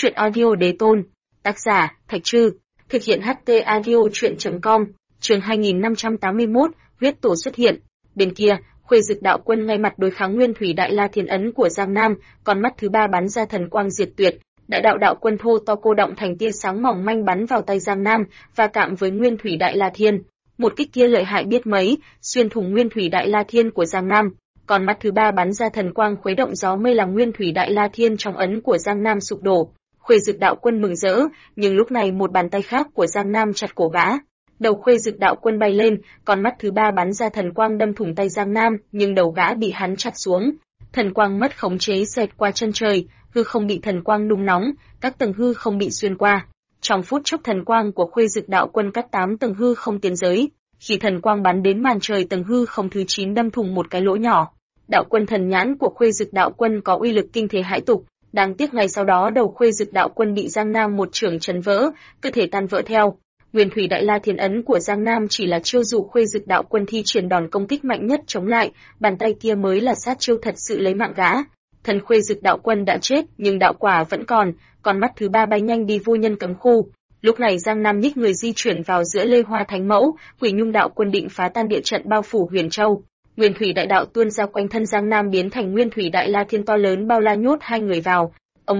Chuyện audio đế tôn. Tác giả, Thạch Trư. Thực hiện HT audio chuyện.com. Chương 2581, huyết tổ xuất hiện. Bên kia, Khuê Dực đạo quân ngay mặt đối kháng Nguyên Thủy Đại La Thiên ấn của Giang Nam, con mắt thứ ba bắn ra thần quang diệt tuyệt. Đại đạo đạo quân thô to cô động thành tia sáng mỏng manh bắn vào tay Giang Nam, và chạm với Nguyên Thủy Đại La Thiên. Một kích kia lợi hại biết mấy, xuyên thủng Nguyên Thủy Đại La Thiên của Giang Nam. Còn mắt thứ ba bắn ra thần quang khuấy động gió mây làm Nguyên Thủy Đại La Thiên trong ấn của Giang Nam sụp đổ. Khuê Dực đạo quân mừng rỡ, nhưng lúc này một bàn tay khác của Giang Nam chặt cổ gã. Đầu Khuê Dực đạo quân bay lên, còn mắt thứ ba bắn ra thần quang đâm thủng tay Giang Nam, nhưng đầu gã bị hắn chặt xuống. Thần quang mất khống chế xẹt qua chân trời, hư không bị thần quang nung nóng, các tầng hư không bị xuyên qua. Trong phút chốc thần quang của Khuê Dực đạo quân cắt 8 tầng hư không tiến giới. Khi thần quang bắn đến màn trời tầng hư không thứ 9 đâm thủng một cái lỗ nhỏ. Đạo quân thần nhãn của Khuê Dực đạo quân có uy lực kinh thế hãi tục, đáng tiếc ngày sau đó đầu Khuê Dực đạo quân bị Giang Nam một chưởng chấn vỡ, cơ thể tan vỡ theo. Nguyên Thủy Đại La Thiên ấn của Giang Nam chỉ là chiêu dụ Khuê Dực đạo quân thi triển đòn công kích mạnh nhất chống lại, bàn tay kia mới là sát chiêu thật sự lấy mạng gã. Thần Khuê Dực đạo quân đã chết, nhưng đạo quả vẫn còn mắt thứ ba bay nhanh đi vô nhân cấm khu. Lúc này Giang Nam nhích người di chuyển vào giữa Lê Hoa Thánh Mẫu, Quỷ Nhung đạo quân định phá tan địa trận bao phủ Huyền Châu. Nguyên Thủy Đại đạo tuôn ra quanh thân Giang Nam biến thành Nguyên Thủy Đại La Thiên to lớn bao la nhốt hai người vào. Ầm,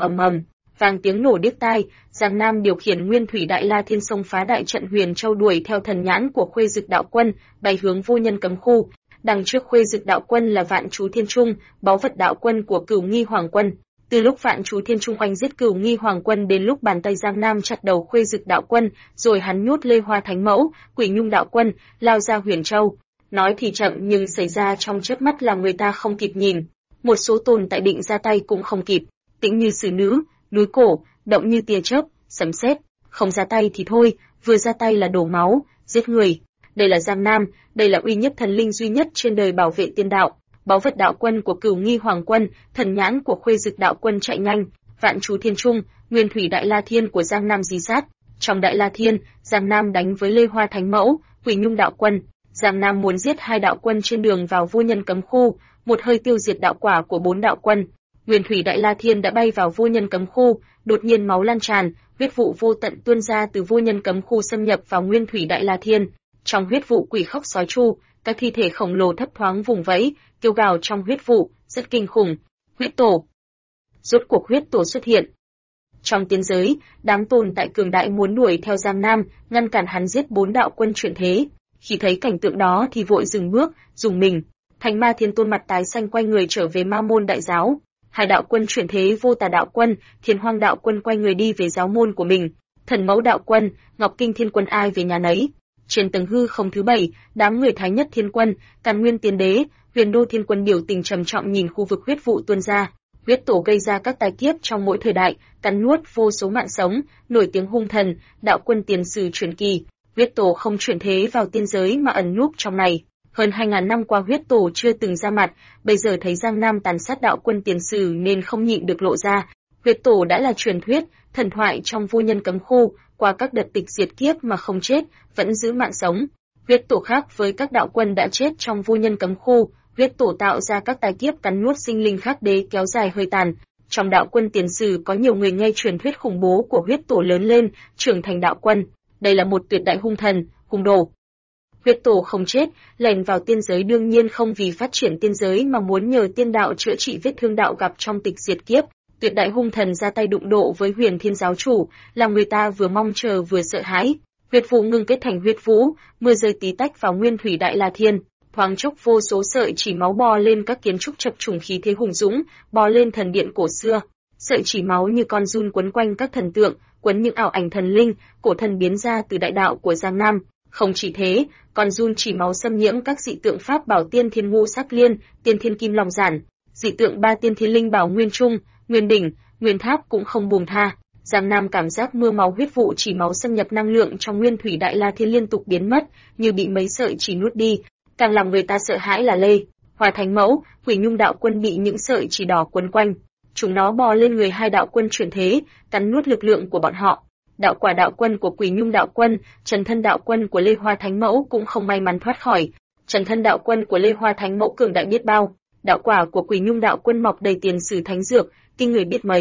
vang tiếng nổ điếc tai, Giang Nam điều khiển Nguyên Thủy Đại La Thiên xông phá đại trận Huyền Châu đuổi theo thần nhãn của Khuê Dực đạo quân, bay hướng vô nhân cấm khu. Đằng trước Khuê Dực đạo quân là Vạn Chú Thiên Trung, báu vật đạo quân của Cửu Nghi Hoàng quân. Từ lúc Vạn Chú Thiên Trung oanh giết Cửu Nghi Hoàng quân đến lúc bàn tay Giang Nam chặt đầu Khuê Dực đạo quân, rồi hắn nhốt Lê Hoa Thánh Mẫu, Quỷ Nhung đạo quân, lao ra Huyền Châu. Nói thì chậm nhưng xảy ra trong chớp mắt làm người ta không kịp nhìn. Một số tồn tại định ra tay cũng không kịp, tĩnh như xử nữ, núi cổ, động như tia chớp, sấm sét. Không ra tay thì thôi, vừa ra tay là đổ máu, giết người. Đây là Giang Nam, đây là uy nhất thần linh duy nhất trên đời bảo vệ tiên đạo. Báu vật đạo quân của Cửu Nghi Hoàng quân, thần nhãn của Khuê Dực đạo quân chạy nhanh, Vạn Chú Thiên Trung, Nguyên Thủy Đại La Thiên của Giang Nam di sát. Trong Đại La Thiên, Giang Nam đánh với Lê Hoa Thánh Mẫu, Quỷ Nhung đạo quân. Giang Nam muốn giết hai đạo quân trên đường vào vô nhân cấm khu, một hơi tiêu diệt đạo quả của 4 đạo quân. Nguyên Thủy Đại La Thiên đã bay vào vô nhân cấm khu, đột nhiên máu lan tràn, huyết vụ vô tận tuôn ra từ vô nhân cấm khu xâm nhập vào Nguyên Thủy Đại La Thiên. Trong huyết vụ quỷ khóc sói tru, các thi thể khổng lồ thấp thoáng vùng vẫy, kêu gào trong huyết vụ, rất kinh khủng. Huyết tổ. Rốt cuộc huyết tổ xuất hiện. Trong tiên giới, đám tồn tại cường đại muốn đuổi theo Giang Nam, ngăn cản hắn giết 4 đạo quân chuyển thế. Khi thấy cảnh tượng đó thì vội dừng bước, dùng mình. Thành Ma Thiên Tôn mặt tái xanh quay người trở về Ma môn đại giáo. Hai đạo quân chuyển thế Vô Tà đạo quân, Thiên Hoang đạo quân quay người đi về giáo môn của mình. Thần Mẫu đạo quân, Ngọc Kinh Thiên quân ai về nhà nấy. Trên tầng hư không thứ 7, đám người Thái Nhất Thiên quân, Càn Nguyên Tiên đế, Huyền Đô Thiên quân biểu tình trầm trọng nhìn khu vực huyết vụ tuôn ra. Huyết tổ gây ra các tai kiếp trong mỗi thời đại, cắn nuốt vô số mạng sống, nổi tiếng hung thần, đạo quân tiền sử truyền kỳ. Huyết tổ không chuyển thế vào tiên giới mà ẩn núp trong này. Hơn 2000 năm qua huyết tổ chưa từng ra mặt, bây giờ thấy Giang Nam tàn sát đạo quân tiền sử nên không nhịn được lộ ra. Huyết tổ đã là truyền thuyết, thần thoại trong vô nhân cấm khu, qua các đợt tịch diệt kiếp mà không chết, vẫn giữ mạng sống. Huyết tổ khác với các đạo quân đã chết trong vô nhân cấm khu, huyết tổ tạo ra các tai kiếp cắn nuốt sinh linh khác đế kéo dài hơi tàn. Trong đạo quân tiền sử có nhiều người nghe truyền thuyết khủng bố của huyết tổ lớn lên, trưởng thành đạo quân. Đây là một tuyệt đại hung thần, hung đồ. Huyết tổ không chết, lẻn vào tiên giới đương nhiên không vì phát triển tiên giới mà muốn nhờ tiên đạo chữa trị vết thương đạo gặp trong tịch diệt kiếp. Tuyệt đại hung thần ra tay đụng độ với Huyền Thiên giáo chủ, làm người ta vừa mong chờ vừa sợ hãi. Huyết vụ ngưng kết thành huyết vũ, mưa rơi tí tách vào Nguyên Thủy Đại La Thiên. Thoáng chốc vô số sợi chỉ máu bò lên các kiến trúc chập trùng khí thế hùng dũng, bò lên thần điện cổ xưa. Sợi chỉ máu như con giun quấn quanh các thần tượng, quấn những ảo ảnh thần linh, cổ thần biến ra từ đại đạo của Giang Nam. Không chỉ thế, con giun chỉ máu xâm nhiễm các dị tượng pháp bảo tiên thiên ngũ sắc liên, tiên thiên kim long giản, dị tượng ba tiên thiên linh bảo nguyên trung, nguyên đỉnh, nguyên tháp cũng không buông tha. Giang Nam cảm giác mưa máu huyết vụ chỉ máu xâm nhập năng lượng trong Nguyên Thủy Đại La Thiên liên tục biến mất, như bị mấy sợi chỉ nuốt đi. Càng làm người ta sợ hãi là Lê Hoa Thánh Mẫu, Quỷ Nhung đạo quân bị những sợi chỉ đỏ quấn quanh. Chúng nó bò lên người hai đạo quân chuyển thế, cắn nuốt lực lượng của bọn họ. Đạo quả đạo quân của Quỷ Nhung đạo quân, Trần thân đạo quân của Lê Hoa Thánh Mẫu cũng không may mắn thoát khỏi. Trần thân đạo quân của Lê Hoa Thánh Mẫu cường đại biết bao, đạo quả của Quỷ Nhung đạo quân mọc đầy tiền sử thánh dược, kinh người biết mấy.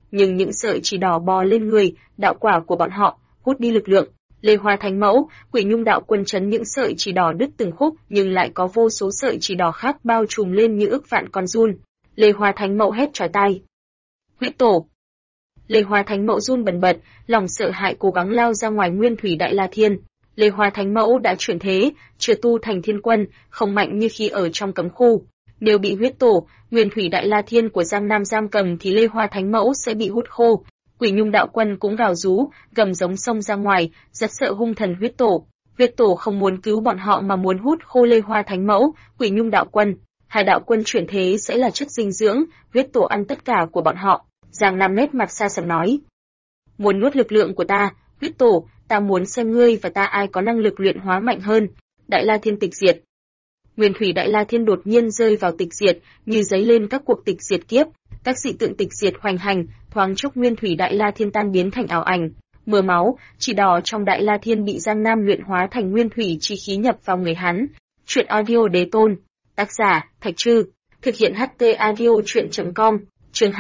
nhưng những sợi chỉ đỏ bò lên người, đạo quả của bọn họ, hút đi lực lượng. Lê Hoa Thánh Mẫu, Quỷ Nhung đạo quân chấn những sợi chỉ đỏ đứt từng khúc, nhưng lại có vô số sợi chỉ đỏ khác bao trùm lên như ức vạn con giun. Lê Hoa Thánh Mẫu hét chói tai. Huyết tổ! Lê Hoa Thánh Mẫu run bần bật, lòng sợ hãi cố gắng lao ra ngoài Nguyên Thủy Đại La Thiên. Lê Hoa Thánh Mẫu đã chuyển thế, chưa tu thành thiên quân, không mạnh như khi ở trong cấm khu. Nếu bị huyết tổ, Nguyên Thủy Đại La Thiên của Giang Nam giam cầm thì Lê Hoa Thánh Mẫu sẽ bị hút khô. Quỷ Nhung đạo quân cũng gào rú, gầm giống xông ra ngoài, rất sợ hung thần huyết tổ. Huyết tổ không muốn cứu bọn họ mà muốn hút khô Lê Hoa Thánh Mẫu, Quỷ Nhung đạo quân. Hai đạo quân chuyển thế sẽ là chất dinh dưỡng, huyết tổ ăn tất cả của bọn họ. Giang Nam nét mặt xa sầm nói. Muốn nuốt lực lượng của ta, huyết tổ, ta muốn xem ngươi và ta ai có năng lực luyện hóa mạnh hơn. Đại La Thiên tịch diệt. Nguyên Thủy Đại La Thiên đột nhiên rơi vào tịch diệt, như giấy lên các cuộc tịch diệt kiếp, các dị tượng tịch diệt hoành hành, thoáng chốc Nguyên Thủy Đại La Thiên tan biến thành ảo ảnh, mưa máu, chỉ đỏ trong Đại La Thiên bị Giang Nam luyện hóa thành nguyên thủy chi khí nhập vào người hắn. Truyện audio Đế Tôn, tác giả Thạch Trư, thực hiện HT audio truyện.com, chương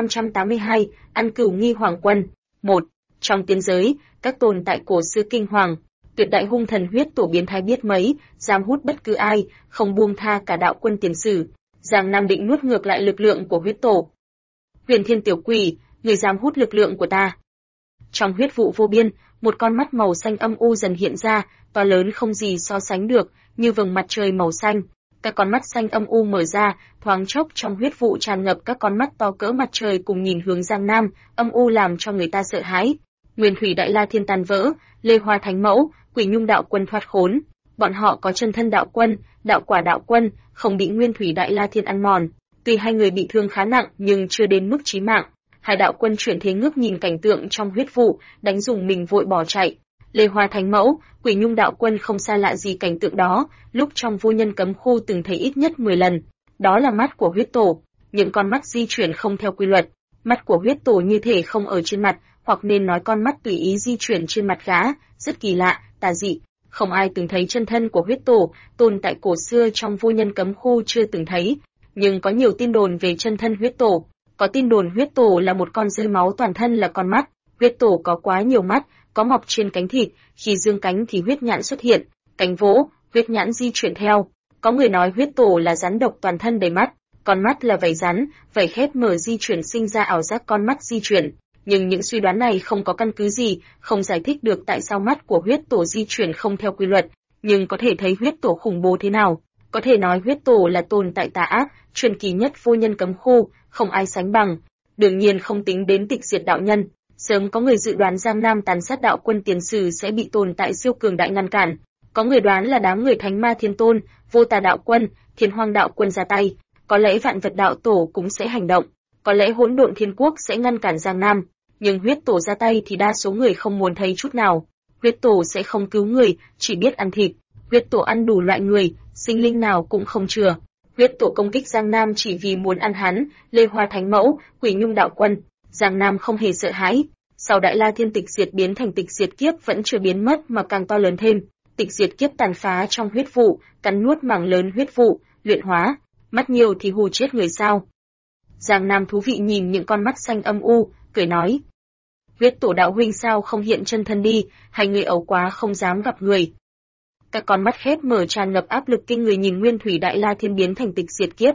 2582, Ăn Cửu Nghi Hoàng Quân. 1. Trong tiên giới, các tồn tại cổ xưa kinh hoàng, tuyệt đại hung thần huyết tổ biến thái biết mấy, dám hút bất cứ ai, không buông tha cả đạo quân tiền sử. Giang Nam định nuốt ngược lại lực lượng của huyết tổ. Huyền Thiên tiểu quỷ, người dám hút lực lượng của ta. Trong huyết vụ vô biên, một con mắt màu xanh âm u dần hiện ra, to lớn không gì so sánh được, như vầng mặt trời màu xanh. Các con mắt xanh âm u mở ra, thoáng chốc trong huyết vụ tràn ngập các con mắt to cỡ mặt trời cùng nhìn hướng Giang Nam, âm u làm cho người ta sợ hãi. Nguyên Thủy Đại La Thiên tan vỡ, Lê Hoa Thánh Mẫu, Quỷ Nhung đạo quân thoát khốn. Bọn họ có chân thân đạo quân, đạo quả đạo quân, không bị Nguyên Thủy Đại La Thiên ăn mòn. Tuy hai người bị thương khá nặng nhưng chưa đến mức chí mạng. Hai đạo quân chuyển thế ngước nhìn cảnh tượng trong huyết vụ, đánh dùng mình vội bỏ chạy. Lê Hoa Thánh Mẫu, Quỷ Nhung đạo quân không xa lạ gì cảnh tượng đó, lúc trong vô nhân cấm khu từng thấy ít nhất 10 lần. Đó là mắt của huyết tổ, những con mắt di chuyển không theo quy luật. Mắt của huyết tổ như thể không ở trên mặt, hoặc nên nói con mắt tùy ý di chuyển trên mặt gã, rất kỳ lạ, tà dị. Không ai từng thấy chân thân của huyết tổ, tồn tại cổ xưa trong vô nhân cấm khu chưa từng thấy. Nhưng có nhiều tin đồn về chân thân huyết tổ. Có tin đồn huyết tổ là một con rơi máu toàn thân là con mắt. Huyết tổ có quá nhiều mắt, có mọc trên cánh thịt, khi dương cánh thì huyết nhãn xuất hiện, cánh vỗ, huyết nhãn di chuyển theo. Có người nói huyết tổ là rắn độc toàn thân đầy mắt, con mắt là vảy rắn, vảy khép mở di chuyển sinh ra ảo giác con mắt di chuyển. Nhưng những suy đoán này không có căn cứ gì, không giải thích được tại sao mắt của huyết tổ di chuyển không theo quy luật, nhưng có thể thấy huyết tổ khủng bố thế nào. Có thể nói huyết tổ là tồn tại tà ác, truyền kỳ nhất vô nhân cấm khu, không ai sánh bằng. Đương nhiên không tính đến tịch diệt đạo nhân. Sớm có người dự đoán Giang Nam tàn sát đạo quân tiền sử sẽ bị tồn tại siêu cường đại ngăn cản. Có người đoán là đám người Thánh Ma Thiên Tôn, Vô Tà đạo quân, Thiên Hoang đạo quân ra tay. Có lẽ Vạn Vật đạo tổ cũng sẽ hành động. Có lẽ Hỗn Độn Thiên Quốc sẽ ngăn cản Giang Nam. Nhưng huyết tổ ra tay thì đa số người không muốn thấy chút nào. Huyết tổ sẽ không cứu người, chỉ biết ăn thịt. Huyết tổ ăn đủ loại người, sinh linh nào cũng không chừa. Huyết tổ công kích Giang Nam chỉ vì muốn ăn hắn, Lê Hoa Thánh Mẫu, Quỷ Nhung đạo quân. Giang Nam không hề sợ hãi. Sau Đại La Thiên tịch diệt biến thành tịch diệt kiếp vẫn chưa biến mất mà càng to lớn thêm. Tịch diệt kiếp tàn phá trong huyết vụ, cắn nuốt mảng lớn huyết vụ, luyện hóa. Mắt nhiều thì hù chết người sao? Giang Nam thú vị nhìn những con mắt xanh âm u, cười nói. Huyết tổ đạo huynh sao không hiện chân thân đi, hay người ẩu quá không dám gặp người. Các con mắt khép mở tràn ngập áp lực kinh người nhìn Nguyên Thủy Đại La Thiên biến thành tịch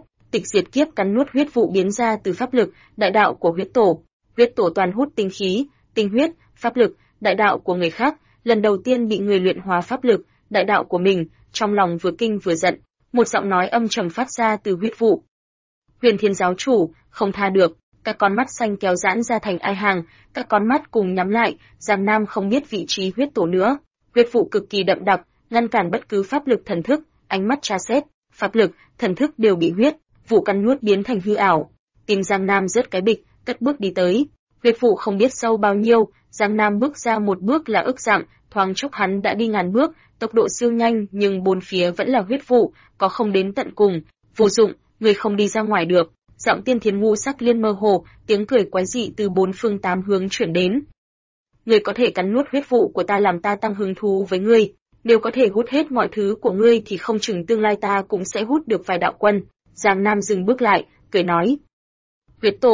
diệt kiếp cắn nuốt huyết vụ biến ra từ pháp lực, đại đạo của huyết tổ. Huyết tổ toàn hút tinh khí, tinh huyết, pháp lực, đại đạo của người khác, lần đầu tiên bị người luyện hóa pháp lực, đại đạo của mình, trong lòng vừa kinh vừa giận, một giọng nói âm trầm phát ra từ huyết vụ. Huyền Thiên giáo chủ, không tha được. Các con mắt xanh kéo giãn ra thành ai hàng, các con mắt cùng nhắm lại, Giang Nam không biết vị trí huyết tổ nữa. Huyết vụ cực kỳ đậm đặc, ngăn cản bất cứ pháp lực thần thức, ánh mắt tra xét, pháp lực, thần thức đều bị huyết vụ căn nuốt biến thành hư ảo. Tim Giang Nam rớt cái bịch, cất bước đi tới. Huyết vụ không biết sâu bao nhiêu, Giang Nam bước ra một bước là ức dặm, thoáng chốc hắn đã đi ngàn bước, tốc độ siêu nhanh nhưng bốn phía vẫn là huyết vụ, có không đến tận cùng. Vô dụng, người không đi ra ngoài được. Giọng Tiên Thiến ngũ sắc liên mơ hồ, tiếng cười quái dị từ bốn phương tám hướng chuyển đến. Ngươi có thể cắn nuốt huyết vụ của ta làm ta tăng hứng thú với ngươi, nếu có thể hút hết mọi thứ của ngươi thì không chừng tương lai ta cũng sẽ hút được vài đạo quân. Giang Nam dừng bước lại, cười nói. Huyết tổ,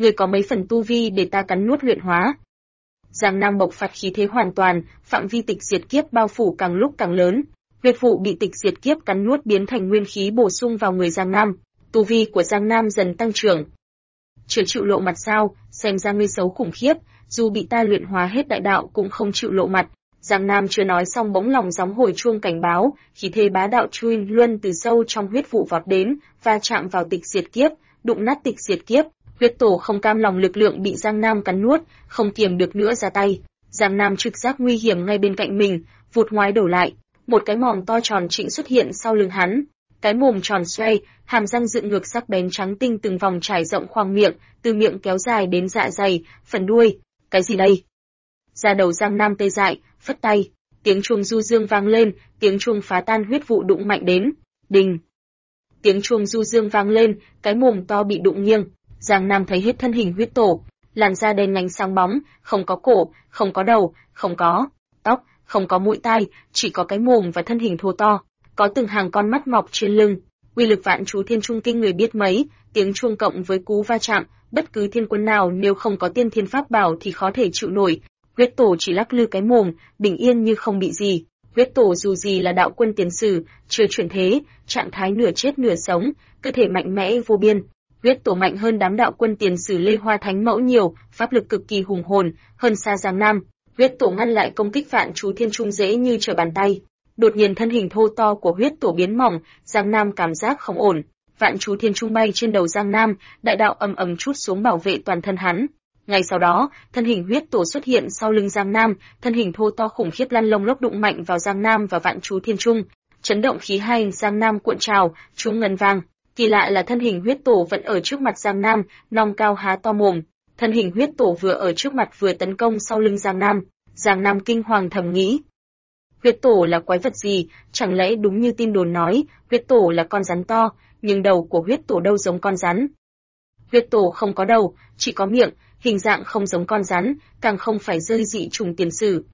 Ngươi có mấy phần tu vi để ta cắn nuốt luyện hóa? Giang Nam bộc phát khí thế hoàn toàn, phạm vi tịch diệt kiếp bao phủ càng lúc càng lớn. Huyết vụ bị tịch diệt kiếp cắn nuốt biến thành nguyên khí bổ sung vào người Giang Nam. Tu vi của Giang Nam dần tăng trưởng. Chưa chịu lộ mặt sao, xem ra ngươi xấu khủng khiếp, dù bị ta luyện hóa hết đại đạo cũng không chịu lộ mặt. Giang Nam chưa nói xong bỗng lòng gióng hồi chuông cảnh báo, khí thế bá đạo chui luân từ sâu trong huyết vụ vọt đến, va chạm vào tịch diệt kiếp, đụng nát tịch diệt kiếp. Huyết tổ không cam lòng lực lượng bị Giang Nam cắn nuốt, không kiềm được nữa ra tay. Giang Nam trực giác nguy hiểm ngay bên cạnh mình, vụt ngoái đầu lại, một cái mồm to tròn trịnh xuất hiện sau lưng hắn. Cái mồm tròn xoay, hàm răng dựng ngược sắc bén trắng tinh từng vòng trải rộng khoang miệng, từ miệng kéo dài đến dạ dày, phần đuôi. Cái gì đây? Da đầu Giang Nam tê dại, phất tay, tiếng chuông du dương vang lên, tiếng chuông phá tan huyết vụ đụng mạnh đến. Đình. Tiếng chuông du dương vang lên, cái mồm to bị đụng nghiêng. Giang Nam thấy hết thân hình huyết tổ, làn da đen nhánh sáng bóng, không có cổ, không có đầu, không có tóc, không có mũi tai, chỉ có cái mồm và thân hình thô to, có từng hàng con mắt mọc trên lưng. Uy lực vạn chú thiên trung kinh người biết mấy, tiếng chuông cộng với cú va chạm, bất cứ thiên quân nào nếu không có tiên thiên pháp bảo thì khó thể chịu nổi. Huyết tổ chỉ lắc lư cái mồm, bình yên như không bị gì. Huyết tổ dù gì là đạo quân tiền sử, chưa chuyển thế, trạng thái nửa chết nửa sống, cơ thể mạnh mẽ vô biên. Huyết tổ mạnh hơn đám đạo quân tiền sử Lê Hoa Thánh Mẫu nhiều, pháp lực cực kỳ hùng hồn, hơn xa Giang Nam. Huyết tổ ngăn lại công kích vạn chú thiên trung dễ như trở bàn tay. Đột nhiên thân hình thô to của huyết tổ biến mỏng, Giang Nam cảm giác không ổn. Vạn chú thiên trung bay trên đầu Giang Nam, đại đạo ầm ầm trút xuống bảo vệ toàn thân hắn. Ngay sau đó, thân hình huyết tổ xuất hiện sau lưng Giang Nam, thân hình thô to khủng khiếp lăn lông lốc đụng mạnh vào Giang Nam và vạn chú thiên trung, chấn động khí hai Giang Nam cuộn trào, trúng ngân vang. Kỳ lạ là thân hình huyết tổ vẫn ở trước mặt Giang Nam, nòng cao há to mồm. Thân hình huyết tổ vừa ở trước mặt vừa tấn công sau lưng Giang Nam. Giang Nam kinh hoàng thầm nghĩ, huyết tổ là quái vật gì? Chẳng lẽ đúng như tin đồn nói, huyết tổ là con rắn to, nhưng đầu của huyết tổ đâu giống con rắn. Huyết tổ không có đầu, chỉ có miệng, hình dạng không giống con rắn, càng không phải rơi dị trùng tiền sử.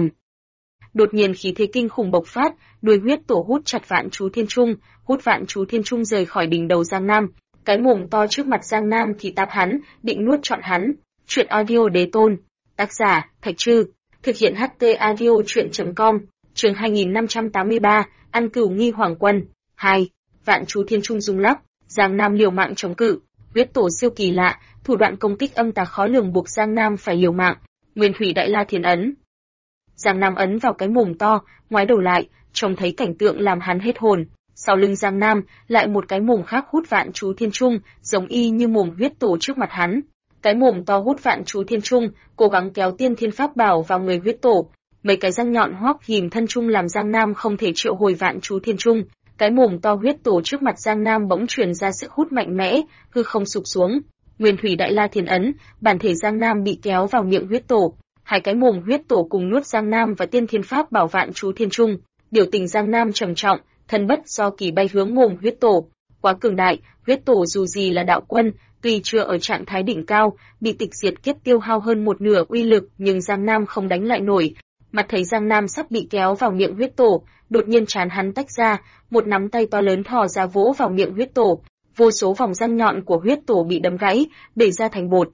Đột nhiên khí thế kinh khủng bộc phát, đuôi huyết tổ hút chặt vạn chú thiên trung, hút vạn chú thiên trung rời khỏi đỉnh đầu Giang Nam. Cái mồm to trước mặt Giang Nam thì táp hắn, định nuốt trọn hắn. Truyện audio đế tôn. Tác giả, Thạch Trư. Thực hiện HT audio truyện.com. Chương 2583, ăn cửu nghi hoàng quân. 2. Vạn chú thiên trung rung lắc, Giang Nam liều mạng chống cự. Huyết tổ siêu kỳ lạ, thủ đoạn công kích âm tà khó lường buộc Giang Nam phải liều mạng. Nguyên thủy đại la thiên ấn. Giang Nam ấn vào cái mồm to, ngoái đầu lại, trông thấy cảnh tượng làm hắn hết hồn. Sau lưng Giang Nam, lại một cái mồm khác hút vạn chú thiên trung, giống y như mồm huyết tổ trước mặt hắn. Cái mồm to hút vạn chú thiên trung, cố gắng kéo tiên thiên pháp bảo vào người huyết tổ. Mấy cái răng nhọn hoắc ghim thân trung làm Giang Nam không thể triệu hồi vạn chú thiên trung. Cái mồm to huyết tổ trước mặt Giang Nam bỗng truyền ra sức hút mạnh mẽ, hư không sụp xuống. Nguyên thủy đại la thiên ấn, bản thể Giang Nam bị kéo vào miệng huyết tổ. Hai cái mồm huyết tổ cùng nuốt Giang Nam và tiên thiên pháp bảo vạn chú thiên trung. Điều tình Giang Nam trầm trọng, thân bất do kỳ bay hướng mồm huyết tổ. Quá cường đại, huyết tổ dù gì là đạo quân, tuy chưa ở trạng thái đỉnh cao, bị tịch diệt kiếp tiêu hao hơn một nửa uy lực, nhưng Giang Nam không đánh lại nổi. Mặt thấy Giang Nam sắp bị kéo vào miệng huyết tổ, đột nhiên trán hắn tách ra, một nắm tay to lớn thò ra vỗ vào miệng huyết tổ. Vô số vòng răng nhọn của huyết tổ bị đâm gãy, bể ra thành bột.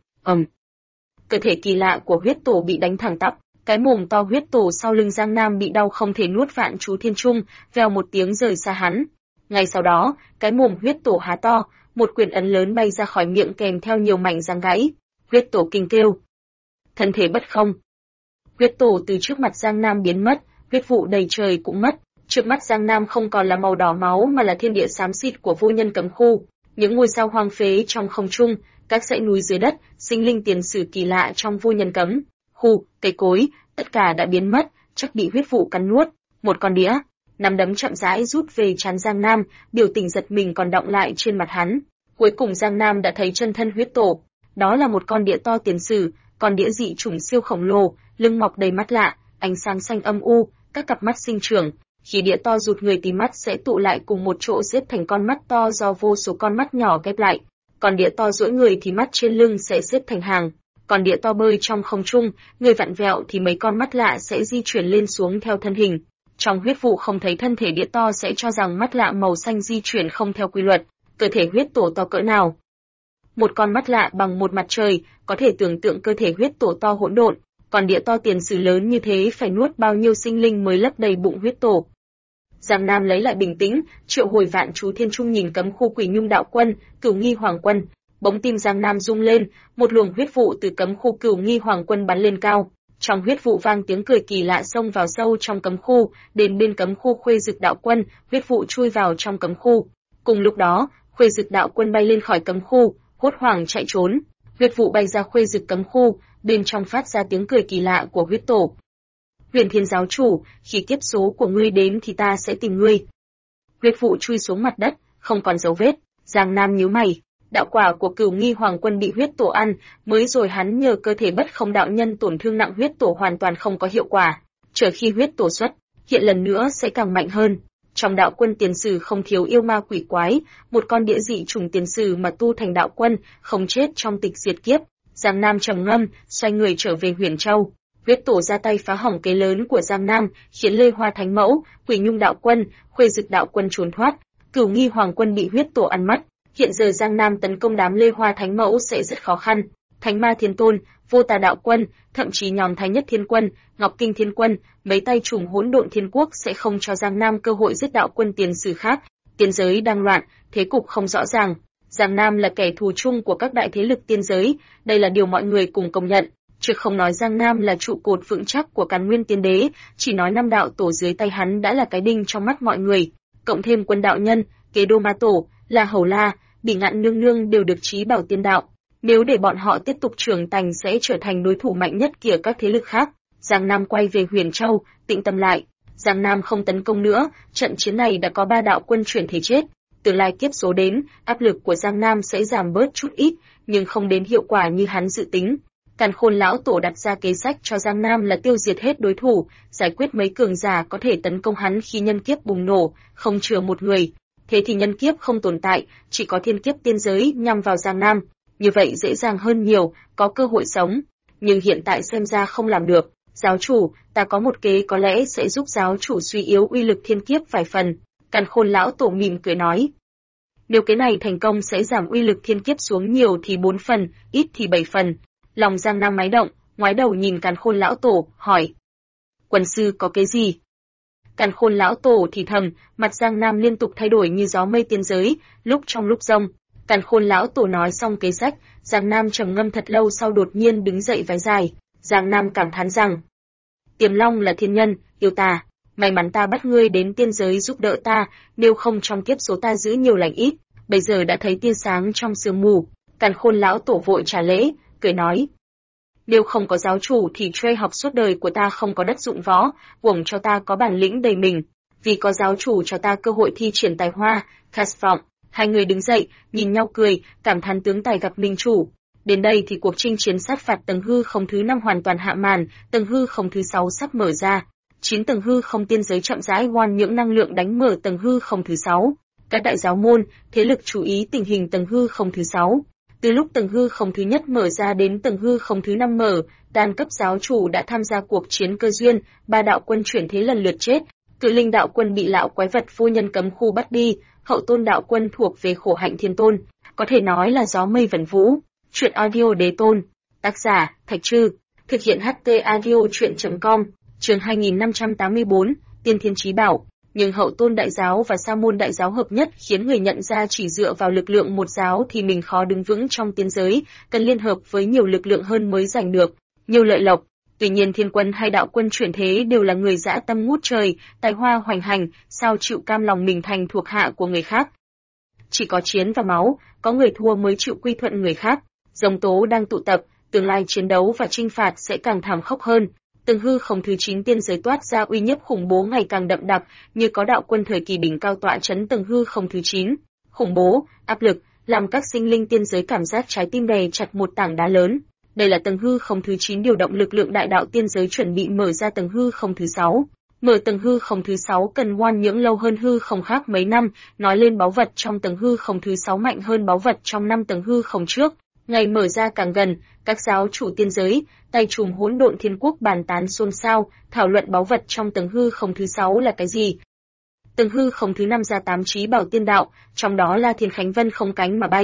Cơ thể kỳ lạ của huyết tổ bị đánh thẳng tắp, cái mồm to huyết tổ sau lưng Giang Nam bị đau không thể nuốt vạn chú thiên trung, vèo một tiếng rời xa hắn. Ngay sau đó, cái mồm huyết tổ há to, một quyền ấn lớn bay ra khỏi miệng kèm theo nhiều mảnh răng gãy. Huyết tổ kinh kêu, thân thể bất không. Huyết tổ từ trước mặt Giang Nam biến mất, huyết vụ đầy trời cũng mất. Trước mắt Giang Nam không còn là màu đỏ máu mà là thiên địa xám xịt của vô nhân cấm khu, những ngôi sao hoang phế trong không trung, các dãy núi dưới đất, sinh linh tiền sử kỳ lạ trong vô nhân cấm khu, cây cối, tất cả đã biến mất, chắc bị huyết vụ cắn nuốt. Một con đĩa, nắm đấm chậm rãi rút về trán Giang Nam, biểu tình giật mình còn đọng lại trên mặt hắn. Cuối cùng Giang Nam đã thấy chân thân huyết tổ, đó là một con đĩa to tiền sử, con đĩa dị chủng siêu khổng lồ, lưng mọc đầy mắt lạ, ánh sáng xanh âm u, các cặp mắt sinh trưởng. Khi đĩa to rụt người thì mắt sẽ tụ lại cùng một chỗ xếp thành con mắt to do vô số con mắt nhỏ ghép lại. Còn đĩa to duỗi người thì mắt trên lưng sẽ xếp thành hàng. Còn đĩa to bơi trong không trung, người vặn vẹo thì mấy con mắt lạ sẽ di chuyển lên xuống theo thân hình. Trong huyết vụ không thấy thân thể đĩa to sẽ cho rằng mắt lạ màu xanh di chuyển không theo quy luật. Cơ thể huyết tổ to cỡ nào? một con mắt lạ bằng một mặt trời, có thể tưởng tượng cơ thể huyết tổ to hỗn độn, còn địa to tiền sử lớn như thế phải nuốt bao nhiêu sinh linh mới lấp đầy bụng huyết tổ. Giang Nam lấy lại bình tĩnh, triệu hồi vạn chú thiên trung nhìn cấm khu Quỷ Nhung đạo quân, Cửu Nghi Hoàng quân. Bỗng tim Giang Nam rung lên, một luồng huyết vụ từ cấm khu Cửu Nghi Hoàng quân bắn lên cao. Trong huyết vụ vang tiếng cười kỳ lạ xông vào sâu trong cấm khu, đến bên cấm khu Khuê Dực đạo quân, huyết vụ chui vào trong cấm khu. Cùng lúc đó, Khuê Dực đạo quân bay lên khỏi cấm khu, hốt hoảng chạy trốn. Huyết vụ bay ra Khuê Dực cấm khu, bên trong phát ra tiếng cười kỳ lạ của huyết tổ. Huyền Thiên giáo chủ, khi kiếp số của ngươi đến thì ta sẽ tìm ngươi. Huyết vụ chui xuống mặt đất, không còn dấu vết. Giang Nam nhíu mày, đạo quả của Cửu Nghi Hoàng quân bị huyết tổ ăn, mới rồi hắn nhờ cơ thể bất không đạo nhân tổn thương nặng huyết tổ hoàn toàn không có hiệu quả. Chờ khi huyết tổ xuất hiện lần nữa sẽ càng mạnh hơn. Trong đạo quân tiền sử không thiếu yêu ma quỷ quái, một con địa dị trùng tiền sử mà tu thành đạo quân, không chết trong tịch diệt kiếp. Giang Nam trầm ngâm, xoay người trở về Huyền Châu. Huyết tổ ra tay phá hỏng kế lớn của Giang Nam, khiến Lê Hoa Thánh Mẫu, Quỷ Nhung đạo quân, Khuê Dực đạo quân trốn thoát, Cửu Nghi Hoàng quân bị huyết tổ ăn mất. Hiện giờ Giang Nam tấn công đám Lê Hoa Thánh Mẫu sẽ rất khó khăn. Thánh Ma Thiên Tôn, Vô Tà đạo quân, thậm chí nhóm Thái Nhất Thiên quân, Ngọc Kinh Thiên quân, mấy tay trùm hỗn độn thiên quốc sẽ không cho Giang Nam cơ hội giết đạo quân tiền sử khác. Tiên giới đang loạn, thế cục không rõ ràng. Giang Nam là kẻ thù chung của các đại thế lực tiên giới, đây là điều mọi người cùng công nhận. Chứ không nói Giang Nam là trụ cột vững chắc của Càn Nguyên Tiên Đế, chỉ nói năm đạo tổ dưới tay hắn đã là cái đinh trong mắt mọi người. Cộng thêm Quân đạo nhân, Kế Đô Ma tổ, La Hầu La, Bỉ Ngạn nương nương đều được trí bảo tiên đạo. Nếu để bọn họ tiếp tục trưởng thành sẽ trở thành đối thủ mạnh nhất của các thế lực khác. Giang Nam quay về Huyền Châu, tĩnh tâm lại. Giang Nam không tấn công nữa, trận chiến này đã có 3 đạo quân chuyển thể chết. Tương lai kiếp số đến, áp lực của Giang Nam sẽ giảm bớt chút ít, nhưng không đến hiệu quả như hắn dự tính. Càn Khôn lão tổ đặt ra kế sách cho Giang Nam là tiêu diệt hết đối thủ, giải quyết mấy cường giả có thể tấn công hắn khi nhân kiếp bùng nổ, không chừa một người. Thế thì nhân kiếp không tồn tại, chỉ có thiên kiếp tiên giới nhằm vào Giang Nam. Như vậy dễ dàng hơn nhiều, có cơ hội sống. Nhưng hiện tại xem ra không làm được. Giáo chủ, ta có một kế có lẽ sẽ giúp giáo chủ suy yếu uy lực thiên kiếp vài phần. Càn Khôn lão tổ mỉm cười nói. Nếu cái này thành công sẽ giảm uy lực thiên kiếp xuống nhiều thì 4 phần, ít thì 7 phần. Lòng Giang Nam máy động, ngoái đầu nhìn Càn Khôn lão tổ, hỏi. Quần sư có cái gì? Càn Khôn lão tổ thì thầm, mặt Giang Nam liên tục thay đổi như gió mây tiên giới, lúc trong lúc rông. Càn Khôn lão tổ nói xong kế sách, Giang Nam trầm ngâm thật lâu sau đột nhiên đứng dậy vái dài. Giang Nam cảm thán rằng, Tiềm Long là thiên nhân, yêu ta, may mắn ta bắt ngươi đến tiên giới giúp đỡ ta, nếu không trong kiếp số ta giữ nhiều lành ít, bây giờ đã thấy tia sáng trong sương mù. Càn Khôn lão tổ vội trả lễ, cười nói, nếu không có giáo chủ thì truy học suốt đời của ta không có đất dụng võ, uổng cho ta có bản lĩnh đầy mình, vì có giáo chủ cho ta cơ hội thi triển tài hoa, khát vọng. Hai người đứng dậy, nhìn nhau cười, cảm thán tướng tài gặp minh chủ. Đến đây thì cuộc chinh chiến sát phạt tầng hư không thứ 5 hoàn toàn hạ màn, tầng hư không thứ 6 sắp mở ra. 9 tầng hư không tiên giới chậm rãi oan những năng lượng đánh mở tầng hư không thứ 6. Các đại giáo môn, thế lực chú ý tình hình tầng hư không thứ 6. Từ lúc tầng hư không thứ nhất mở ra đến tầng hư không thứ 5 mở, đan cấp giáo chủ đã tham gia cuộc chiến cơ duyên, 3 đạo quân chuyển thế lần lượt chết. Cự Linh đạo quân bị lão quái vật vô nhân cấm khu bắt đi, Hậu Tôn đạo quân thuộc về Khổ Hạnh Thiên Tôn, có thể nói là gió mây vần vũ. Truyện audio đế tôn, tác giả Thạch Trư, thực hiện HT audio truyện.com, chương 2584, Tiên Thiên Chí Bảo. Nhưng Hậu Tôn đại giáo và Sa môn đại giáo hợp nhất khiến người nhận ra chỉ dựa vào lực lượng một giáo thì mình khó đứng vững trong tiên giới, cần liên hợp với nhiều lực lượng hơn mới giành được nhiều lợi lộc. Tuy nhiên thiên quân hay đạo quân chuyển thế đều là người dã tâm ngút trời, tài hoa hoành hành, sao chịu cam lòng mình thành thuộc hạ của người khác. Chỉ có chiến và máu, có người thua mới chịu quy thuận người khác. Dòng tố đang tụ tập, tương lai chiến đấu và chinh phạt sẽ càng thảm khốc hơn. Tầng hư không thứ 9 tiên giới toát ra uy nhiếp khủng bố ngày càng đậm đặc, như có đạo quân thời kỳ đỉnh cao tọa trấn tầng hư không thứ 9. Khủng bố, áp lực, làm các sinh linh tiên giới cảm giác trái tim đè chặt một tảng đá lớn. Đây là tầng hư không thứ 9 điều động lực lượng đại đạo tiên giới chuẩn bị mở ra tầng hư không thứ 6. Mở tầng hư không thứ 6 cần ngoan nhưỡng lâu hơn hư không khác mấy năm, nói lên báu vật trong tầng hư không thứ 6 mạnh hơn báu vật trong 5 tầng hư không trước. Ngày mở ra càng gần, các giáo chủ tiên giới, tay trùm hỗn độn thiên quốc bàn tán xôn xao, thảo luận báu vật trong tầng hư không thứ 6 là cái gì. Tầng hư không thứ 5 ra 8 chí bảo tiên đạo, trong đó là Thiên Khánh Vân không cánh mà bay.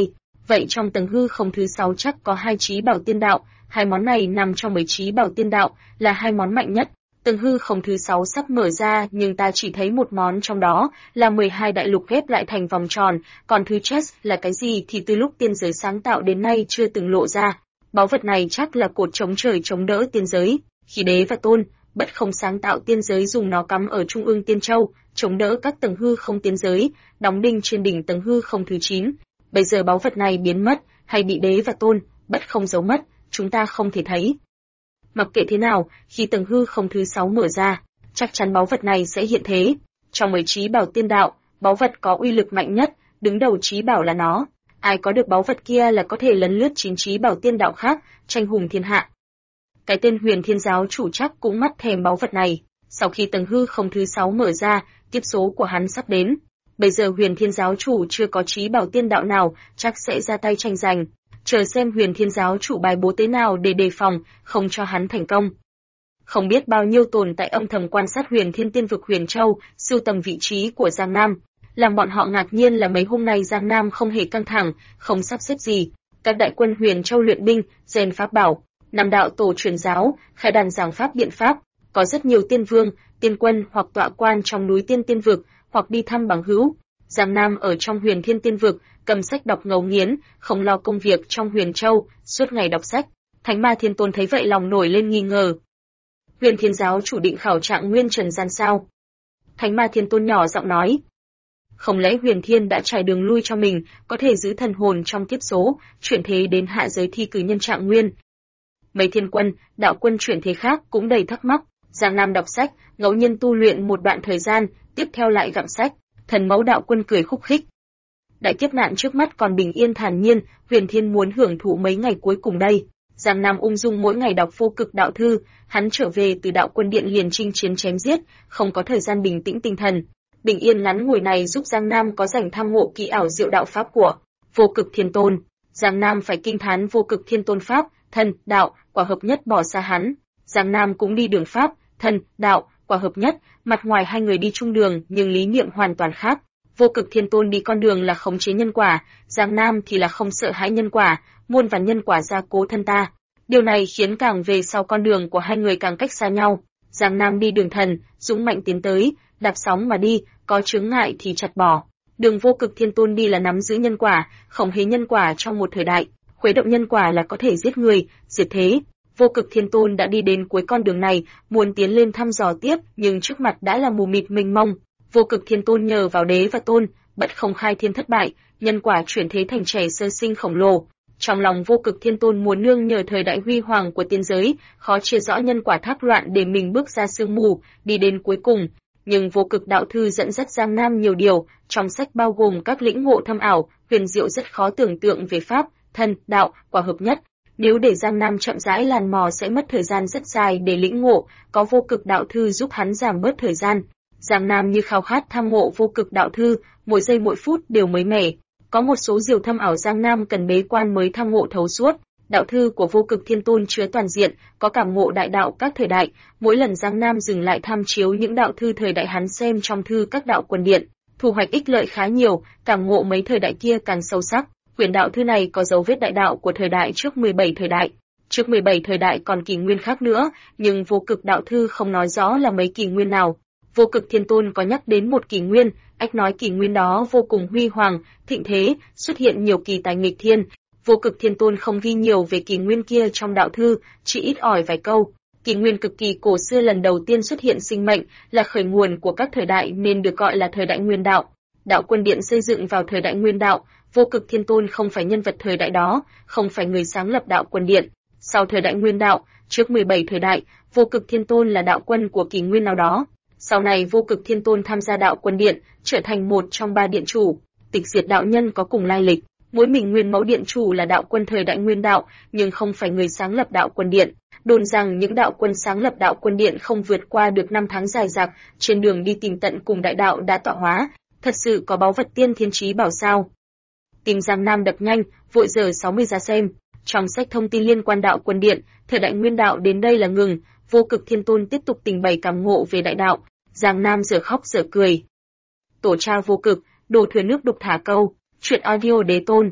Vậy trong tầng hư không thứ 6 chắc có 2 trí bảo tiên đạo, hai món này nằm trong 10 trí bảo tiên đạo, là hai món mạnh nhất. Tầng hư không thứ 6 sắp mở ra nhưng ta chỉ thấy một món trong đó, là 12 đại lục ghép lại thành vòng tròn, còn thứ chest là cái gì thì từ lúc tiên giới sáng tạo đến nay chưa từng lộ ra. Báu vật này chắc là cột chống trời chống đỡ tiên giới, khi đế và tôn, bất không sáng tạo tiên giới dùng nó cắm ở trung ương tiên châu, chống đỡ các tầng hư không tiên giới, đóng đinh trên đỉnh tầng hư không thứ 9. Bây giờ báu vật này biến mất, hay bị đế và tôn, bất không giấu mất, chúng ta không thể thấy. Mặc kệ thế nào, khi tầng hư không thứ 6 mở ra, chắc chắn báu vật này sẽ hiện thế. Trong 10 trí bảo tiên đạo, báu vật có uy lực mạnh nhất, đứng đầu trí bảo là nó. Ai có được báu vật kia là có thể lấn lướt 9 trí bảo tiên đạo khác, tranh hùng thiên hạ. Cái tên Huyền Thiên giáo chủ chắc cũng mắt thèm báu vật này. Sau khi tầng hư không thứ 6 mở ra, kiếp số của hắn sắp đến. Bây giờ Huyền Thiên giáo chủ chưa có trí bảo tiên đạo nào, chắc sẽ ra tay tranh giành. Chờ xem Huyền Thiên giáo chủ bài bố thế nào để đề phòng, không cho hắn thành công. Không biết bao nhiêu tồn tại âm thầm quan sát Huyền Thiên tiên vực Huyền Châu, sưu tầm vị trí của Giang Nam. Làm bọn họ ngạc nhiên là mấy hôm nay Giang Nam không hề căng thẳng, không sắp xếp gì. Các đại quân Huyền Châu luyện binh, rèn pháp bảo, năm đạo tổ truyền giáo, khai đàn giảng pháp biện pháp. Có rất nhiều tiên vương, tiên quân hoặc tọa quan trong núi tiên tiên vực, hoặc đi thăm bằng hữu. Giang Nam ở trong Huyền Thiên tiên vực, cầm sách đọc ngấu nghiến, không lo công việc trong Huyền Châu, suốt ngày đọc sách. Thánh Ma Thiên Tôn thấy vậy lòng nổi lên nghi ngờ. Huyền Thiên giáo chủ định khảo trạng nguyên trần gian sao? Thánh Ma Thiên Tôn nhỏ giọng nói. Không lẽ Huyền Thiên đã trải đường lui cho mình, có thể giữ thần hồn trong kiếp số, chuyển thế đến hạ giới thi cử nhân trạng nguyên? Mấy thiên quân, đạo quân chuyển thế khác cũng đầy thắc mắc. Giang Nam đọc sách, ngẫu nhiên tu luyện một đoạn thời gian, tiếp theo lại gặm sách. Thần mẫu đạo quân cười khúc khích. Đại kiếp nạn trước mắt còn bình yên thản nhiên, Huyền Thiên muốn hưởng thụ mấy ngày cuối cùng đây. Giang Nam ung dung mỗi ngày đọc vô cực đạo thư, hắn trở về từ đạo quân điện liền chinh chiến chém giết, không có thời gian bình tĩnh tinh thần. Bình yên ngắn ngủi này giúp Giang Nam có rảnh tham ngộ kỳ ảo diệu đạo pháp của Vô Cực Thiên Tôn. Giang Nam phải kinh thán Vô Cực Thiên Tôn pháp, thân, đạo, quả hợp nhất bỏ xa hắn. Giang Nam cũng đi đường pháp, thân, đạo, quả hợp nhất, mặt ngoài hai người đi chung đường nhưng lý niệm hoàn toàn khác. Vô Cực Thiên Tôn đi con đường là khống chế nhân quả, Giang Nam thì là không sợ hãi nhân quả, muôn vàn nhân quả gia cố thân ta. Điều này khiến càng về sau con đường của hai người càng cách xa nhau. Giang Nam đi đường thần, dũng mạnh tiến tới, đạp sóng mà đi, có chướng ngại thì chặt bỏ. Đường Vô Cực Thiên Tôn đi là nắm giữ nhân quả, khống chế nhân quả trong một thời đại, khuấy động nhân quả là có thể giết người, diệt thế. Vô Cực Thiên Tôn đã đi đến cuối con đường này, muốn tiến lên thăm dò tiếp, nhưng trước mặt đã là mù mịt mênh mông. Vô Cực Thiên Tôn nhờ vào đế và tôn, bất không khai thiên thất bại, nhân quả chuyển thế thành trẻ sơ sinh khổng lồ. Trong lòng Vô Cực Thiên Tôn muốn nương nhờ thời đại huy hoàng của tiên giới, khó chia rõ nhân quả thác loạn để mình bước ra sương mù, đi đến cuối cùng. Nhưng Vô Cực đạo thư dẫn dắt Giang Nam nhiều điều, trong sách bao gồm các lĩnh ngộ thâm ảo, huyền diệu rất khó tưởng tượng về pháp, thân, đạo, quả hợp nhất. Nếu để Giang Nam chậm rãi làn mò sẽ mất thời gian rất dài để lĩnh ngộ, có Vô Cực đạo thư giúp hắn giảm bớt thời gian. Giang Nam như khao khát tham ngộ Vô Cực đạo thư, mỗi giây mỗi phút đều mới mẻ. Có một số diệu thâm ảo Giang Nam cần bế quan mới tham ngộ thấu suốt. Đạo thư của Vô Cực Thiên Tôn chứa toàn diện, có cảm ngộ đại đạo các thời đại. Mỗi lần Giang Nam dừng lại tham chiếu những đạo thư thời đại hắn xem trong thư các đạo quần điện, thu hoạch ích lợi khá nhiều, cảm ngộ mấy thời đại kia càng sâu sắc. Quyển đạo thư này có dấu vết đại đạo của thời đại trước 17 thời đại. Trước 17 thời đại còn kỷ nguyên khác nữa, nhưng Vô Cực đạo thư không nói rõ là mấy kỷ nguyên nào. Vô Cực Thiên Tôn có nhắc đến một kỷ nguyên, ách nói kỷ nguyên đó vô cùng huy hoàng, thịnh thế, xuất hiện nhiều kỳ tài nghịch thiên. Vô Cực Thiên Tôn không ghi nhiều về kỷ nguyên kia trong đạo thư, chỉ ít ỏi vài câu. Kỷ nguyên cực kỳ cổ xưa lần đầu tiên xuất hiện sinh mệnh, là khởi nguồn của các thời đại nên được gọi là thời đại nguyên đạo. Đạo quân điện xây dựng vào thời đại nguyên đạo, Vô Cực Thiên Tôn không phải nhân vật thời đại đó, không phải người sáng lập đạo quân điện. Sau thời đại nguyên đạo, trước 17 thời đại, Vô Cực Thiên Tôn là đạo quân của kỷ nguyên nào đó. Sau này Vô Cực Thiên Tôn tham gia đạo quân điện, trở thành một trong ba điện chủ. Tịch diệt đạo nhân có cùng lai lịch. Mỗi mình Nguyên Mẫu điện chủ là đạo quân thời đại nguyên đạo, nhưng không phải người sáng lập đạo quân điện. Đồn rằng những đạo quân sáng lập đạo quân điện không vượt qua được 5 tháng dài dặc, trên đường đi tìm tận cùng đại đạo đã tọa hóa. Thật sự có báu vật tiên thiên trí bảo sao? Tim Giang Nam đập nhanh, vội giờ 60 ra xem. Trong sách thông tin liên quan đạo quân điện, thời đại nguyên đạo đến đây là ngừng. Vô Cực Thiên Tôn tiếp tục trình bày cảm ngộ về đại đạo. Giang Nam giờ khóc giờ cười. Tổ cha Vô Cực, đồ thừa nước đục thả câu. Chuyện audio đế tôn.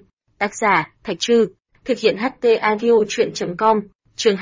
Tác giả, Thạch Trư. Thực hiện HT Audio Truyện.com. Chương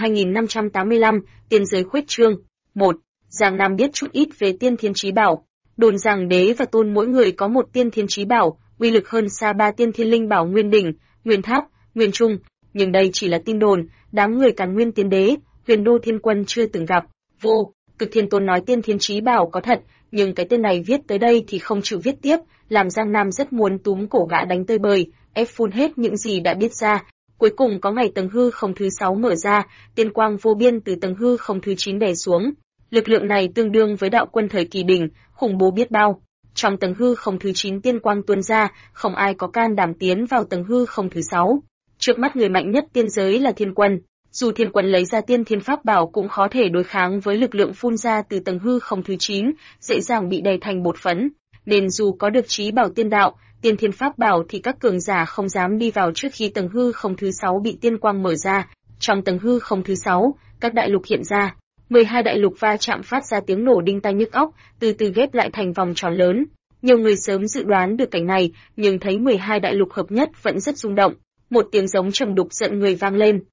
2585, Tiên giới khuyết trương. 1. Giang Nam biết chút ít về Tiên Thiên Chí Bảo. Đồn rằng đế và tôn mỗi người có một Tiên Thiên Chí Bảo, uy lực hơn xa 3 Tiên Thiên Linh Bảo Nguyên Đỉnh, Nguyên Tháp, Nguyên Trung. Nhưng đây chỉ là tin đồn, đám người Càn Nguyên Tiên Đế, Huyền Đô Thiên Quân chưa từng gặp. Vô Cực Thiên Tôn nói Tiên Thiên Chí Bảo có thật, nhưng cái tên này viết tới đây thì không chịu viết tiếp, làm Giang Nam rất muốn túm cổ gã đánh tơi bời, ép phun hết những gì đã biết ra. Cuối cùng có ngày tầng hư không thứ 6 mở ra, tiên quang vô biên từ tầng hư không thứ 9 đè xuống. Lực lượng này tương đương với đạo quân thời kỳ đỉnh, khủng bố biết bao. Trong tầng hư không thứ 9 tiên quang tuôn ra, không ai có can đảm tiến vào tầng hư không thứ 6. Trước mắt người mạnh nhất tiên giới là Thiên Quân. Dù Thiên Quân lấy ra Tiên Thiên Pháp Bảo cũng khó thể đối kháng với lực lượng phun ra từ tầng hư không thứ 9, dễ dàng bị đè thành bột phấn. Nên dù có được Chí Bảo Tiên Đạo, Tiên Thiên Pháp Bảo thì các cường giả không dám đi vào trước khi tầng hư không thứ 6 bị tiên quang mở ra. Trong tầng hư không thứ 6, các đại lục hiện ra. 12 đại lục va chạm phát ra tiếng nổ đinh tai nhức óc, từ từ ghép lại thành vòng tròn lớn. Nhiều người sớm dự đoán được cảnh này, nhưng thấy 12 đại lục hợp nhất vẫn rất rung động. Một tiếng giống trầm đục giận người vang lên.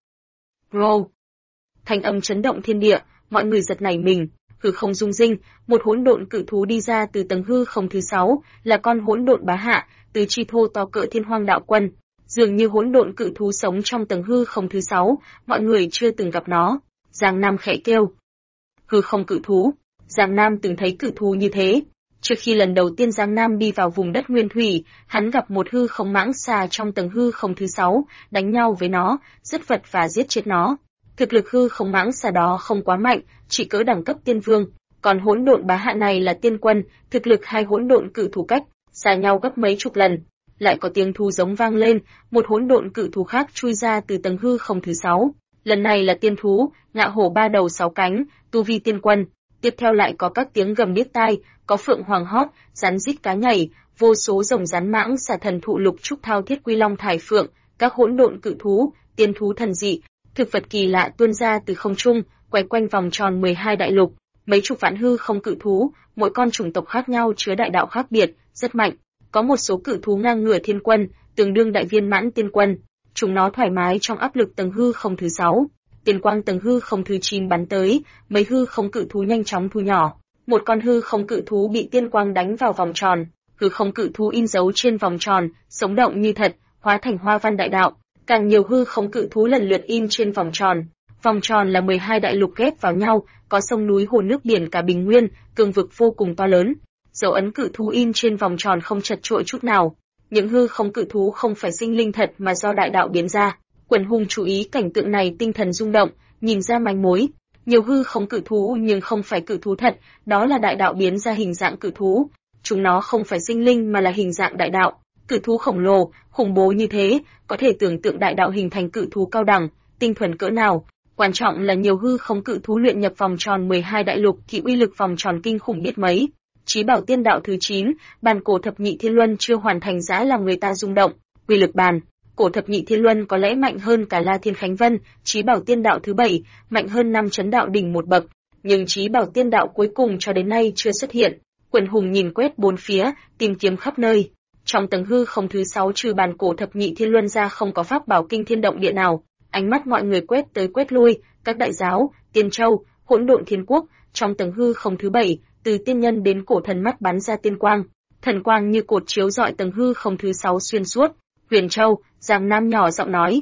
Rô! Thanh âm chấn động thiên địa, mọi người giật nảy mình. Hư không rung rinh, một hỗn độn cự thú đi ra từ tầng hư không thứ 6, là con hỗn độn bá hạ, từ chi thô to cỡ Thiên Hoang đạo quân. Dường như hỗn độn cự thú sống trong tầng hư không thứ 6, mọi người chưa từng gặp nó. Giang Nam khẽ kêu. Hư không cự thú. Giang Nam từng thấy cự thú như thế. Trước khi lần đầu tiên Giang Nam đi vào vùng đất nguyên thủy, hắn gặp một hư không mãng xà trong tầng hư không thứ 6, đánh nhau với nó, dứt vật và giết chết nó. Thực lực hư không mãng xà đó không quá mạnh, chỉ cỡ đẳng cấp tiên vương, còn hỗn độn bá hạ này là tiên quân, thực lực hai hỗn độn cự thú cách xa nhau gấp mấy chục lần. Lại có tiếng thú giống vang lên, một hỗn độn cự thú khác chui ra từ tầng hư không thứ 6. Lần này là tiên thú, ngạ hổ 3 đầu 6 cánh, tu vi tiên quân. Tiếp theo lại có các tiếng gầm điếc tai, có phượng hoàng hót, rắn rít cá nhảy, vô số rồng rắn mãng xà thần thụ lục trúc thao thiết quy long thải phượng, các hỗn độn cự thú, tiên thú thần dị, thực vật kỳ lạ tuôn ra từ không trung, quay quanh vòng tròn 12 đại lục. Mấy chục vạn hư không cự thú, mỗi con chủng tộc khác nhau chứa đại đạo khác biệt, rất mạnh. Có một số cự thú ngang ngửa thiên quân, tương đương đại viên mãn tiên quân. Chúng nó thoải mái trong áp lực tầng hư không thứ 6. Tiên quang tầng hư không thứ 9 bắn tới, mấy hư không cự thú nhanh chóng thu nhỏ. Một con hư không cự thú bị tiên quang đánh vào vòng tròn. Hư không cự thú in dấu trên vòng tròn, sống động như thật, hóa thành hoa văn đại đạo. Càng nhiều hư không cự thú lần lượt in trên vòng tròn. Vòng tròn là 12 đại lục ghép vào nhau, có sông núi hồ nước biển cả bình nguyên, cường vực vô cùng to lớn. Dấu ấn cự thú in trên vòng tròn không chật chội chút nào. Những hư không cự thú không phải sinh linh thật mà do đại đạo biến ra. Quần hùng chú ý cảnh tượng này tinh thần rung động, nhìn ra manh mối. Nhiều hư không cự thú nhưng không phải cự thú thật, đó là đại đạo biến ra hình dạng cự thú. Chúng nó không phải sinh linh mà là hình dạng đại đạo. Cự thú khổng lồ, khủng bố như thế, có thể tưởng tượng đại đạo hình thành cự thú cao đẳng, tinh thuần cỡ nào. Quan trọng là nhiều hư không cự thú luyện nhập vòng tròn 12 đại lục thì uy lực vòng tròn kinh khủng biết mấy. Chí Bảo Tiên Đạo thứ 9, bàn cổ thập nhị thiên luân chưa hoàn thành đã làm người ta rung động. Uy lực bàn cổ thập nhị thiên luân có lẽ mạnh hơn cả La Thiên Khánh Vân. Chí Bảo Tiên Đạo thứ 7, mạnh hơn 5 chấn đạo đỉnh một bậc. Nhưng Chí Bảo Tiên Đạo cuối cùng cho đến nay chưa xuất hiện. Quần hùng nhìn quét bốn phía, tìm kiếm khắp nơi. Trong tầng hư không thứ 6 trừ bàn cổ thập nhị thiên luân ra không có pháp bảo kinh thiên động địa nào. Ánh mắt mọi người quét tới quét lui, các đại giáo, Tiên Châu, Hỗn Độn Thiên Quốc, trong tầng hư không thứ 7, từ tiên nhân đến cổ thần mắt bắn ra tiên quang. Thần quang như cột chiếu rọi tầng hư không thứ 6 xuyên suốt. Huyền Châu, Giang Nam nhỏ giọng nói.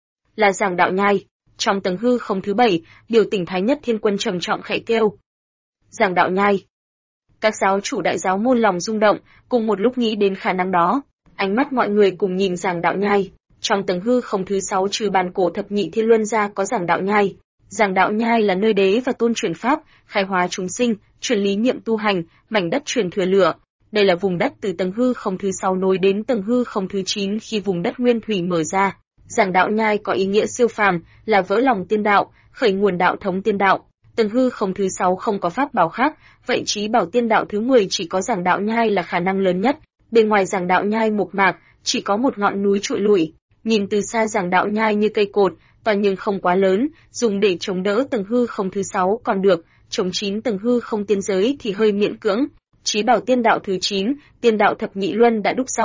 Là Giảng Đạo Nhai. Trong tầng hư không thứ 7, điều tỉnh Thái Nhất Thiên Quân trầm trọng khẽ kêu. Giảng Đạo Nhai. Các giáo chủ đại giáo môn lòng rung động, cùng một lúc nghĩ đến khả năng đó. Ánh mắt mọi người cùng nhìn Giảng Đạo Nhai. Trong tầng hư không thứ 6 trừ bàn cổ thập nhị thiên luân ra có Giảng Đạo Nhai. Giảng Đạo Nhai là nơi đế và tôn truyền pháp, khai hóa chúng sinh, truyền lý niệm tu hành, mảnh đất truyền thừa lửa. Đây là vùng đất từ tầng hư không thứ 6 nối đến tầng hư không thứ 9 khi vùng đất nguyên thủy mở ra. Giảng Đạo Nhai có ý nghĩa siêu phàm, là vỡ lòng tiên đạo, khởi nguồn đạo thống tiên đạo. Tầng hư không thứ 6 không có pháp bảo khác, vậy Chí Bảo Tiên Đạo thứ 10 chỉ có Giảng Đạo Nhai là khả năng lớn nhất. Bên ngoài Giảng Đạo Nhai mộc mạc, chỉ có một ngọn núi trụi lủi. Nhìn từ xa Giảng Đạo Nhai như cây cột, to nhưng không quá lớn, dùng để chống đỡ tầng hư không thứ 6 còn được, chống 9 tầng hư không tiên giới thì hơi miễn cưỡng. Chí Bảo Tiên Đạo thứ 9, Tiên Đạo thập nhị luân đã đúc xong.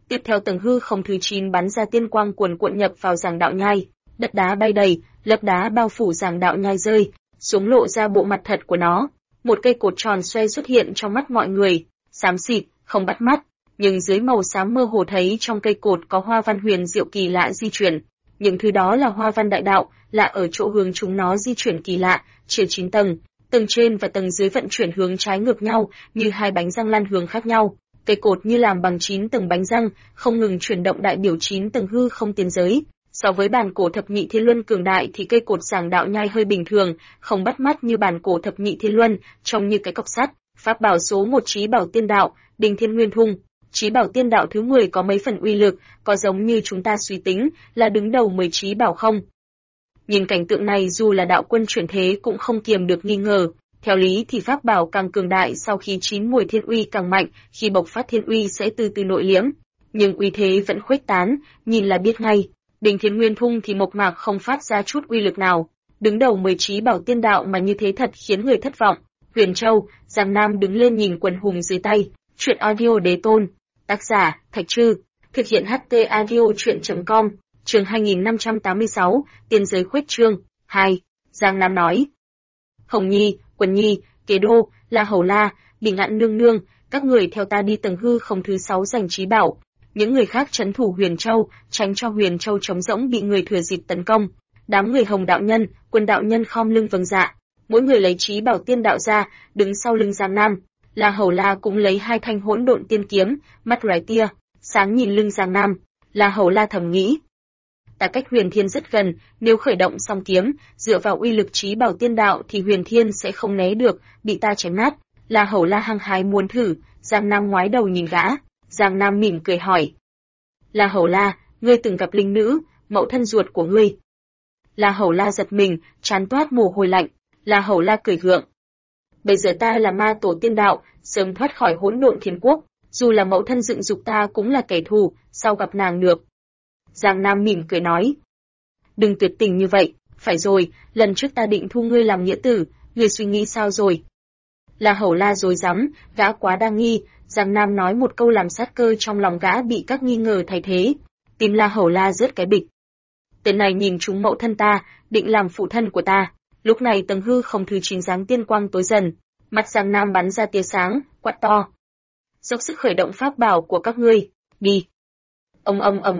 Tiếp theo tầng hư không thứ 9 bắn ra tiên quang cuồn cuộn nhập vào giảng đạo nhai, đất đá bay đầy, lớp đá bao phủ giảng đạo nhai rơi xuống lộ ra bộ mặt thật của nó. Một cây cột tròn xoay xuất hiện trong mắt mọi người, xám xịt, không bắt mắt, nhưng dưới màu xám mơ hồ thấy trong cây cột có hoa văn huyền diệu kỳ lạ di chuyển. Những thứ đó là hoa văn đại đạo, lạ ở chỗ hướng chúng nó di chuyển kỳ lạ, chia 9 tầng, tầng trên và tầng dưới vận chuyển hướng trái ngược nhau, như hai bánh răng lăn hướng khác nhau. Cây cột như làm bằng 9 tầng bánh răng, không ngừng chuyển động đại biểu 9 tầng hư không tiến giới. So với bản cổ thập nhị thiên luân cường đại thì cây cột giảng đạo nhai hơi bình thường, không bắt mắt như bản cổ thập nhị thiên luân, trông như cái cọc sắt. Pháp bảo số 1 Chí Bảo Tiên Đạo, Đình Thiên Nguyên Thung. Chí Bảo Tiên Đạo thứ 10 có mấy phần uy lực, có giống như chúng ta suy tính là đứng đầu 10 chí bảo không? Nhìn cảnh tượng này dù là đạo quân chuyển thế cũng không kiềm được nghi ngờ. Theo lý thì pháp bảo càng cường đại sau khi chín mùi thiên uy càng mạnh, khi bộc phát thiên uy sẽ từ từ nội liễm. Nhưng uy thế vẫn khuếch tán, nhìn là biết ngay. Đình Thiên Nguyên Thung thì mộc mạc không phát ra chút uy lực nào. Đứng đầu 10 chí bảo tiên đạo mà như thế thật khiến người thất vọng. Huyền Châu, Giang Nam đứng lên nhìn quần hùng dưới tay. Truyện audio đế tôn. Tác giả, Thạch Trư. Thực hiện HT audio truyện.com. Chương 2586, Tiên giới khuếch trương. 2. Giang Nam nói. Hồng Nhi, Quần Nhi, Kế Đô, La Hầu La, Bỉ Ngạn Nương Nương, các người theo ta đi tầng hư không thứ 6 giành chí bảo. Những người khác trấn thủ Huyền Châu, tránh cho Huyền Châu trống rỗng bị người thừa dịp tấn công. Đám người Hồng đạo nhân, Quân đạo nhân khom lưng vâng dạ, mỗi người lấy chí bảo tiên đạo ra, đứng sau lưng Giang Nam. La Hầu La cũng lấy 2 thanh hỗn độn tiên kiếm, mắt lóe tia, sáng nhìn lưng Giang Nam. La Hầu La thầm nghĩ, ta cách Huyền Thiên rất gần, nếu khởi động song kiếm, dựa vào uy lực chí bảo tiên đạo thì Huyền Thiên sẽ không né được, bị ta chém nát. La Hầu La hăng hái muốn thử. Giang Nam ngoái đầu nhìn gã. Giang Nam mỉm cười hỏi, La Hầu La, ngươi từng gặp linh nữ, mẫu thân ruột của ngươi? La Hầu La giật mình, trán toát mồ hôi lạnh. La Hầu La cười gượng, bây giờ ta là ma tổ tiên đạo, sớm thoát khỏi hỗn độn thiên quốc, dù là mẫu thân dựng dục ta cũng là kẻ thù, sao gặp nàng được? Giang Nam mỉm cười nói, đừng tuyệt tình như vậy, phải rồi, lần trước ta định thu ngươi làm nghĩa tử, ngươi suy nghĩ sao rồi? La Hầu La rối rắm, gã quá đa nghi. Giang Nam nói một câu làm sát cơ trong lòng gã bị các nghi ngờ thay thế. Tim La Hầu La rớt cái bịch. Tên này nhìn trúng mẫu thân ta, định làm phụ thân của ta. Lúc này tầng hư không thứ 9 dáng tiên quang tối dần, mắt Giang Nam bắn ra tia sáng, quát to, dốc sức khởi động pháp bảo của các ngươi, đi. Ầm.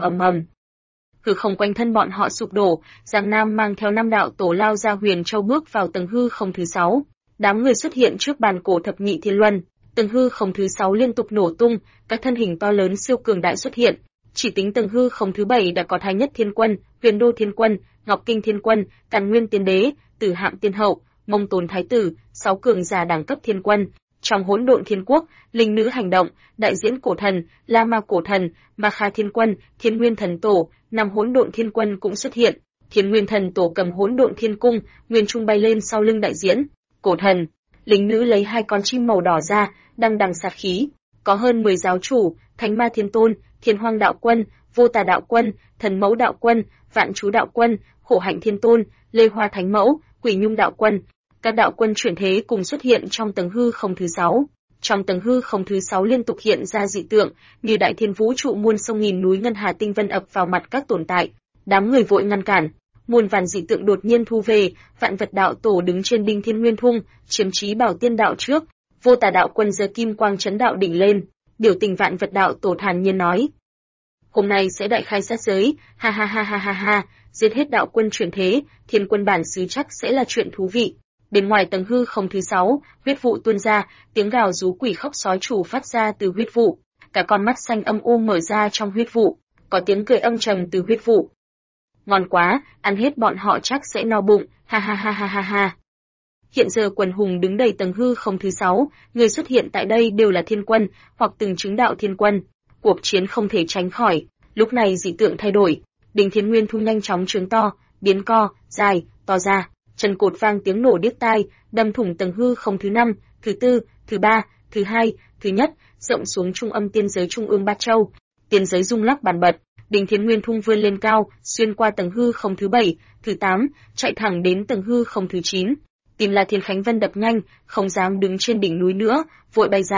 Hư không quanh thân bọn họ sụp đổ, Giang Nam mang theo 5 đạo tổ lao ra Huyền Châu bước vào tầng hư không thứ 6. Đám người xuất hiện trước bàn cổ thập nhị thiên luân, tầng hư không thứ 6 liên tục nổ tung, các thân hình to lớn siêu cường đại xuất hiện. Chỉ tính tầng hư không thứ 7 đã có Thái Nhất Thiên Quân, Huyền Đô Thiên Quân, Ngọc Kinh Thiên Quân, Càn Nguyên Tiên Đế, Tử Hạm Tiên Hậu, Mông Tồn Thái Tử, 6 cường giả đẳng cấp thiên quân. Trong hỗn độn thiên quốc, linh nữ hành động, đại diễn cổ thần, La Ma cổ thần, Ma Kha Thiên Quân, Thiên Nguyên Thần Tổ, 5 hỗn độn thiên quân cũng xuất hiện. Thiên Nguyên Thần Tổ cầm hỗn độn thiên cung, nguyên trung bay lên sau lưng đại diễn cổ thần. Linh nữ lấy 2 con chim màu đỏ ra, đằng đằng sát khí. Có hơn 10 giáo chủ, Thánh Ma Thiên Tôn, Thiên Hoang Đạo Quân, Vô Tà Đạo Quân, Thần Mẫu Đạo Quân, Vạn Chú Đạo Quân, Khổ Hạnh Thiên Tôn, Lê Hoa Thánh Mẫu, Quỷ Nhung Đạo Quân. Các đạo quân chuyển thế cùng xuất hiện trong tầng hư không thứ 6. Trong tầng hư không thứ 6 liên tục hiện ra dị tượng, như đại thiên vũ trụ muôn sông nghìn núi ngân hà tinh vân ập vào mặt các tồn tại. Đám người vội ngăn cản. Muôn vàn dị tượng đột nhiên thu về, Vạn Vật Đạo Tổ đứng trên Đinh Thiên Nguyên Thung, chiếm chí bảo tiên đạo trước. Vô Tà Đạo Quân giơ kim quang chấn đạo đỉnh lên, biểu tình Vạn Vật Đạo Tổ thản nhiên nói: "Hôm nay sẽ đại khai sát giới, ha ha ha ha ha ha, giết hết đạo quân chuyển thế, thiên quân bản xứ chắc sẽ là chuyện thú vị." Bên ngoài tầng hư không thứ 6, huyết vụ tuôn ra, tiếng gào rú quỷ khóc sói chủ phát ra từ huyết vụ, cả con mắt xanh âm u mở ra trong huyết vụ, có tiếng cười âm trầm từ huyết vụ. Ngon quá, ăn hết bọn họ chắc sẽ no bụng, ha ha ha ha ha ha. Hiện giờ quần hùng đứng đầy tầng hư không thứ 6, người xuất hiện tại đây đều là thiên quân, hoặc từng chứng đạo thiên quân. Cuộc chiến không thể tránh khỏi, lúc này dị tượng thay đổi, Đỉnh Thiên Nguyên Thu nhanh chóng trướng to, biến co, dài, to ra. Chân cột vang tiếng nổ điếc tai, đâm thủng tầng hư không thứ 5, thứ 4, thứ 3, thứ 2, thứ nhất, rộng xuống trung âm tiên giới trung ương Bát Châu. Tiên giới rung lắc bàn bật, Đỉnh Thiên Nguyên Thung vươn lên cao, xuyên qua tầng hư không thứ 7, thứ 8, chạy thẳng đến tầng hư không thứ 9. Tim La Thiên Khánh Vân đập nhanh, không dám đứng trên đỉnh núi nữa, vội bay ra.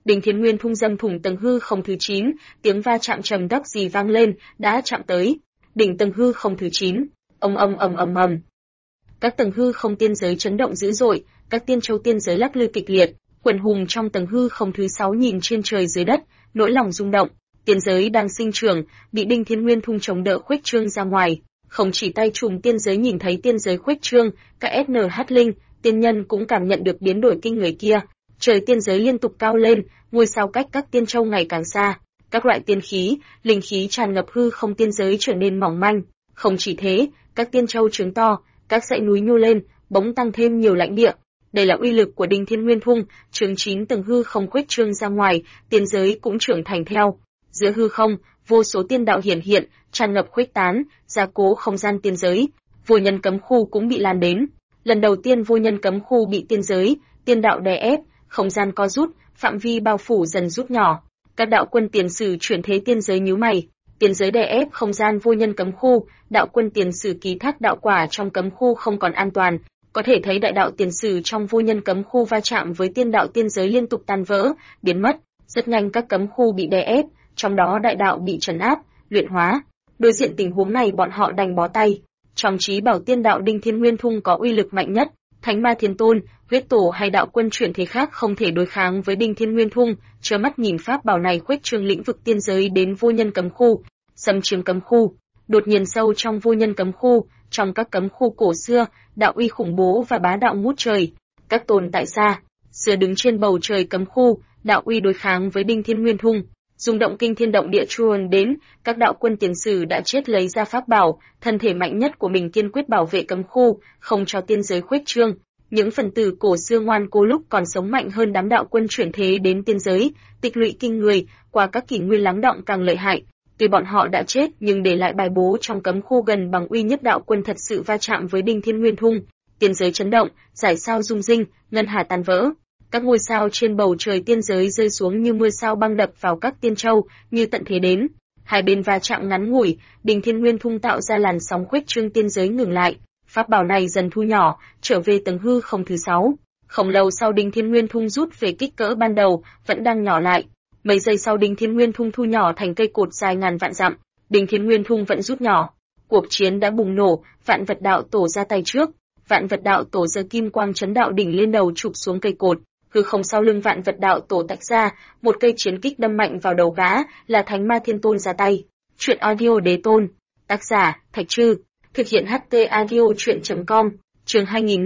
Đinh Thiên Nguyên thung dâm thủng tầng hư không thứ 9, tiếng va chạm trầm đắc gì vang lên, đã chạm tới đỉnh tầng hư không thứ 9. Ầm ầm ầm ầm ầm. Các tầng hư không tiên giới chấn động dữ dội, các tiên châu tiên giới lắc lư kịch liệt, quần hùng trong tầng hư không thứ 6 nhìn trên trời dưới đất, nỗi lòng rung động. Tiên giới đang sinh trưởng, bị Đinh Thiên Nguyên thung chống đỡ khuếch trương ra ngoài. Không chỉ tay trùm tiên giới nhìn thấy tiên giới khuếch trương, các SNH linh, tiên nhân cũng cảm nhận được biến đổi kinh người kia. Trời tiên giới liên tục cao lên, ngôi sao cách các tiên châu ngày càng xa. Các loại tiên khí, linh khí tràn ngập hư không tiên giới trở nên mỏng manh. Không chỉ thế, các tiên châu trướng to, các dãy núi nhô lên, bỗng tăng thêm nhiều lãnh địa. Đây là uy lực của Đinh Thiên Nguyên thung, trướng 9 tầng hư không khuếch trương ra ngoài, tiên giới cũng trưởng thành theo. Giữa hư không, vô số tiên đạo hiển hiện, tràn ngập khuếch tán, gia cố không gian tiên giới. Vô nhân cấm khu cũng bị lan đến. Lần đầu tiên vô nhân cấm khu bị tiên giới, tiên đạo đè ép, không gian co rút, phạm vi bao phủ dần rút nhỏ. Các đạo quân tiền sử chuyển thế tiên giới nhíu mày. Tiên giới đè ép không gian vô nhân cấm khu, đạo quân tiền sử ký thác đạo quả trong cấm khu không còn an toàn. Có thể thấy đại đạo tiền sử trong vô nhân cấm khu va chạm với tiên đạo tiên giới liên tục tan vỡ, biến mất. Rất nhanh các cấm khu bị đè ép, trong đó đại đạo bị trấn áp, luyện hóa. Đối diện tình huống này bọn họ đành bó tay. Trong trí bảo tiên đạo Đinh Thiên Nguyên thung có uy lực mạnh nhất, Thánh Ma Thiên Tôn, huyết tổ hay đạo quân chuyển thế khác không thể đối kháng với Đinh Thiên Nguyên thung, trơ mắt nhìn pháp bảo này khuếch trương lĩnh vực tiên giới đến vô nhân cấm khu, xâm chiếm cấm khu. Đột nhiên sâu trong vô nhân cấm khu, trong các cấm khu cổ xưa, đạo uy khủng bố và bá đạo ngút trời. Các tồn tại xa, xưa đứng trên bầu trời cấm khu, đạo uy đối kháng với Đinh Thiên Nguyên thung. Rung động kinh thiên động địa truồn đến, các đạo quân tiền sử đã chết lấy ra pháp bảo, thân thể mạnh nhất của mình kiên quyết bảo vệ cấm khu, không cho tiên giới khuếch trương. Những phần tử cổ xưa ngoan cố lúc còn sống mạnh hơn đám đạo quân chuyển thế đến tiên giới, tịch lụy kinh người, qua các kỷ nguyên lắng đọng càng lợi hại. Tuy bọn họ đã chết nhưng để lại bài bố trong cấm khu gần bằng uy nhất đạo quân thật sự va chạm với Đinh Thiên Nguyên thung. Tiên giới chấn động, giải sao rung rinh, ngân hà tan vỡ. Các ngôi sao trên bầu trời tiên giới rơi xuống như mưa sao băng đập vào các tiên châu, như tận thế đến. Hai bên va chạm ngắn ngủi, Đinh Thiên Nguyên thung tạo ra làn sóng khuếch trương tiên giới ngừng lại. Pháp bảo này dần thu nhỏ, trở về tầng hư không thứ 6. Không lâu sau Đinh Thiên Nguyên thung rút về kích cỡ ban đầu, vẫn đang nhỏ lại. Mấy giây sau Đinh Thiên Nguyên thung thu nhỏ thành cây cột dài ngàn vạn dặm. Đinh Thiên Nguyên thung vẫn rút nhỏ. Cuộc chiến đã bùng nổ, Vạn Vật Đạo Tổ ra tay trước. Vạn Vật Đạo Tổ giơ kim quang chấn đạo đỉnh lên đầu chụp xuống cây cột. Hư không sau lưng Vạn Vật Đạo Tổ tách ra, một cây chiến kích đâm mạnh vào đầu gã, là Thánh Ma Thiên Tôn ra tay. Truyện audio Đế Tôn. Tác giả: Thạch Trư. Thực hiện HT audio truyện.com. Chương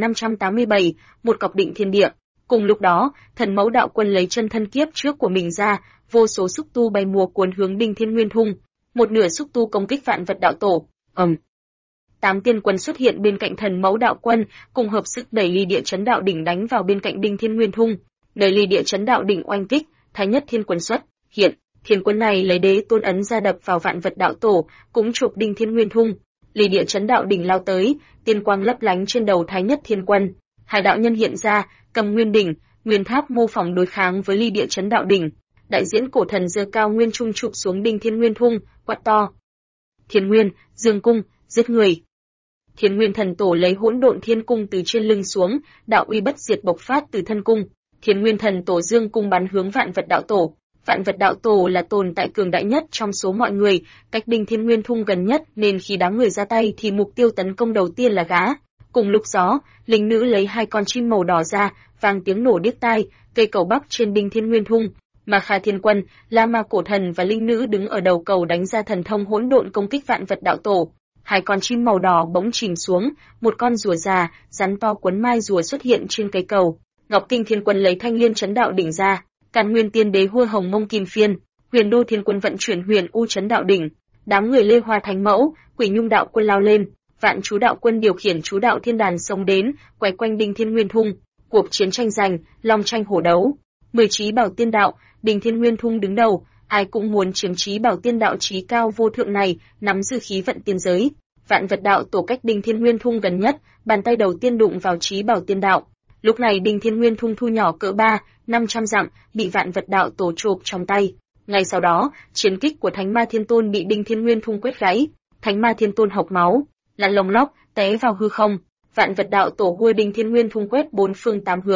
2587, một cọc định thiên địa. Cùng lúc đó, Thần Mẫu Đạo Quân lấy chân thân kiếp trước của mình ra, vô số xúc tu bay mùa cuốn hướng Đinh Thiên Nguyên thung. Một nửa xúc tu công kích Vạn Vật Đạo Tổ. 8 tiên quân xuất hiện bên cạnh Thần Mẫu Đạo Quân, cùng hợp sức đẩy ly địa chấn đạo đỉnh đánh vào bên cạnh Đinh Thiên Nguyên thung. Nơi ly địa chấn đạo đỉnh oanh kích, Thái Nhất Thiên Quân xuất hiện. Thiên quân này lấy Đế Tôn ấn ra đập vào Vạn Vật Đạo Tổ, cũng chụp Đinh Thiên Nguyên thung. Ly địa chấn đạo đỉnh lao tới, tiên quang lấp lánh trên đầu Thái Nhất Thiên Quân. Hai đạo nhân hiện ra, cầm nguyên đỉnh, nguyên tháp mô phỏng đối kháng với ly địa chấn đạo đỉnh. Đại diễn cổ thần giơ cao nguyên trung chụp xuống Đinh Thiên Nguyên thung, quát to: Thiên Nguyên, Dương cung, giết người! Thiên Nguyên thần tổ lấy hỗn độn thiên cung từ trên lưng xuống, đạo uy bất diệt bộc phát từ thân cung. Thiên Nguyên thần tổ dương cung bắn hướng Vạn Vật Đạo Tổ. Vạn Vật Đạo Tổ là tồn tại cường đại nhất trong số mọi người, cách Đinh Thiên Nguyên thung gần nhất nên khi đám người ra tay thì mục tiêu tấn công đầu tiên là gã. Cùng lúc đó, linh nữ lấy 2 con chim màu đỏ ra, vang tiếng nổ điếc tai, cây cầu bắc trên Đinh Thiên Nguyên thung. Mà Kha Thiên Quân, La Ma cổ thần và linh nữ đứng ở đầu cầu đánh ra thần thông hỗn độn công kích Vạn Vật Đạo Tổ. 2 con chim màu đỏ bỗng chìm xuống, một con rùa già, rắn to quấn mai rùa xuất hiện trên cây cầu. Ngọc Kinh Thiên Quân lấy Thanh Liên chấn đạo đỉnh ra, Càn Nguyên Tiên Đế hua hồng mông kim phiên, Huyền Đô Thiên Quân vận chuyển Huyền U chấn đạo đỉnh. Đám người Lê Hoa Thánh Mẫu, Quỷ Nhung Đạo Quân lao lên, Vạn Chú Đạo Quân điều khiển Chú Đạo Thiên Đàn xông đến, quay quanh Đinh Thiên Nguyên thung. Cuộc chiến tranh giành, long tranh hổ đấu. 10 chí bảo tiên đạo, Đinh Thiên Nguyên thung đứng đầu, ai cũng muốn chiếm chí bảo tiên đạo chí cao vô thượng này, nắm giữ khí vận tiên giới. Vạn Vật Đạo Tổ cách Đinh Thiên Nguyên thung gần nhất, bàn tay đầu tiên đụng vào chí bảo tiên đạo. Lúc này Đinh Thiên Nguyên thung thu nhỏ cỡ 300-500 dặm, bị Vạn Vật Đạo Tổ chộp trong tay. Ngay sau đó, chiến kích của Thánh Ma Thiên Tôn bị Đinh Thiên Nguyên thung quét gãy. Thánh Ma Thiên Tôn hộc máu, lăn lông lóc té vào hư không. Vạn Vật Đạo Tổ hua Đinh Thiên Nguyên thung quét 4 phương 8 hướng.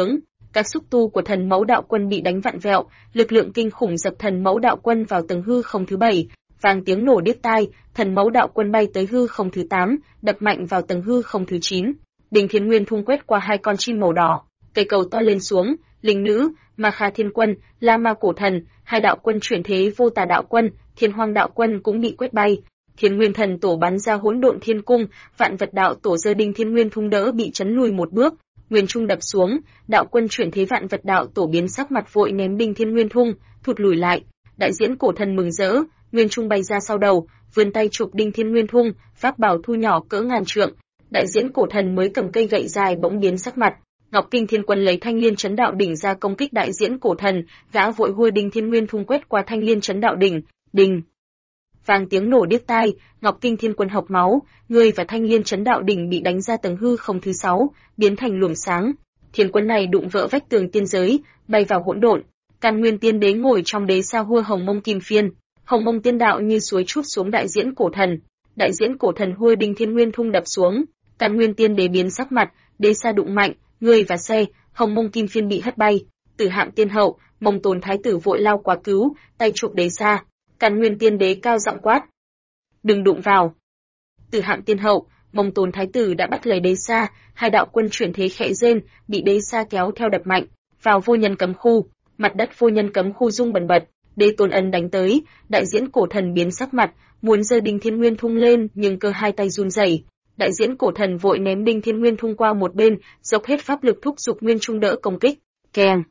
Các xúc tu của Thần Mẫu Đạo Quân bị đánh vặn vẹo, lực lượng kinh khủng dập Thần Mẫu Đạo Quân vào tầng hư không thứ 7, vang tiếng nổ điếc tai, Thần Mẫu Đạo Quân bay tới hư không thứ 8, đập mạnh vào tầng hư không thứ 9. Đinh Thiên Nguyên Thung quét qua hai con chim màu đỏ, cây cầu to lên xuống, Linh Nữ, Ma Kha Thiên Quân, La Ma Cổ Thần, hai đạo quân chuyển thế Vô Tà Đạo Quân, Thiên Hoang Đạo Quân cũng bị quét bay. Thiên Nguyên Thần Tổ bắn ra Hỗn Độn Thiên Cung, Vạn Vật Đạo Tổ giơ Đinh Thiên Nguyên Thung đỡ bị chấn lùi một bước, Nguyên Trung đập xuống, đạo quân chuyển thế Vạn Vật Đạo Tổ biến sắc mặt vội ném Đinh Thiên Nguyên Thung, thụt lùi lại. Đại diễn Cổ Thần mừng rỡ, Nguyên Trung bay ra sau đầu, vươn tay chụp Đinh Thiên Nguyên Thung, pháp bảo thu nhỏ cỡ ngàn trượng. Đại diễn Cổ Thần mới cầm cây gậy dài bỗng biến sắc mặt. Ngọc Kinh Thiên Quân lấy Thanh Liên Chấn Đạo Đỉnh ra công kích Đại diễn Cổ Thần, gã vội hôi Đinh Thiên Nguyên Thung quét qua Thanh Liên Chấn Đạo Đỉnh, đình. Vang tiếng nổ điếc tai, Ngọc Kinh Thiên Quân hộc máu, người và Thanh Liên Chấn Đạo Đỉnh bị đánh ra tầng hư không thứ 6, biến thành luồng sáng. Thiên quân này đụng vỡ vách tường tiên giới, bay vào hỗn độn. Càn Nguyên Tiên Đế ngồi trong đế sa hua Hồng Mông Kim Phiên, Hồng Mông Tiên Đạo như suối trút xuống Đại diễn Cổ Thần. Đại diễn Cổ Thần hôi Đinh Thiên Nguyên Thung đập xuống, Càn Nguyên Tiên Đế biến sắc mặt, đế sa đụng mạnh, người và xe, Hồng Mông Kim Phiên bị hất bay. Tử Hạm Tiên Hậu, Mông Tồn Thái tử vội lao qua cứu, tay chụp đế sa. Càn Nguyên Tiên Đế cao giọng quát: "Đừng đụng vào!" Tử Hạm Tiên Hậu, Mông Tồn Thái tử đã bắt lấy đế sa, hai đạo quân chuyển thế khẽ rên, bị đế sa kéo theo đập mạnh vào vô nhân cấm khu, mặt đất vô nhân cấm khu rung bần bật. Đế Tôn Ấn đánh tới, Đại diễn Cổ Thần biến sắc mặt, muốn giơ Đinh Thiên Nguyên Thung lên, nhưng cơ hai tay run rẩy. Đại diễn Cổ Thần vội ném Đinh Thiên Nguyên Thung qua một bên, dốc hết pháp lực thúc giục Nguyên Trung đỡ công kích. Keng!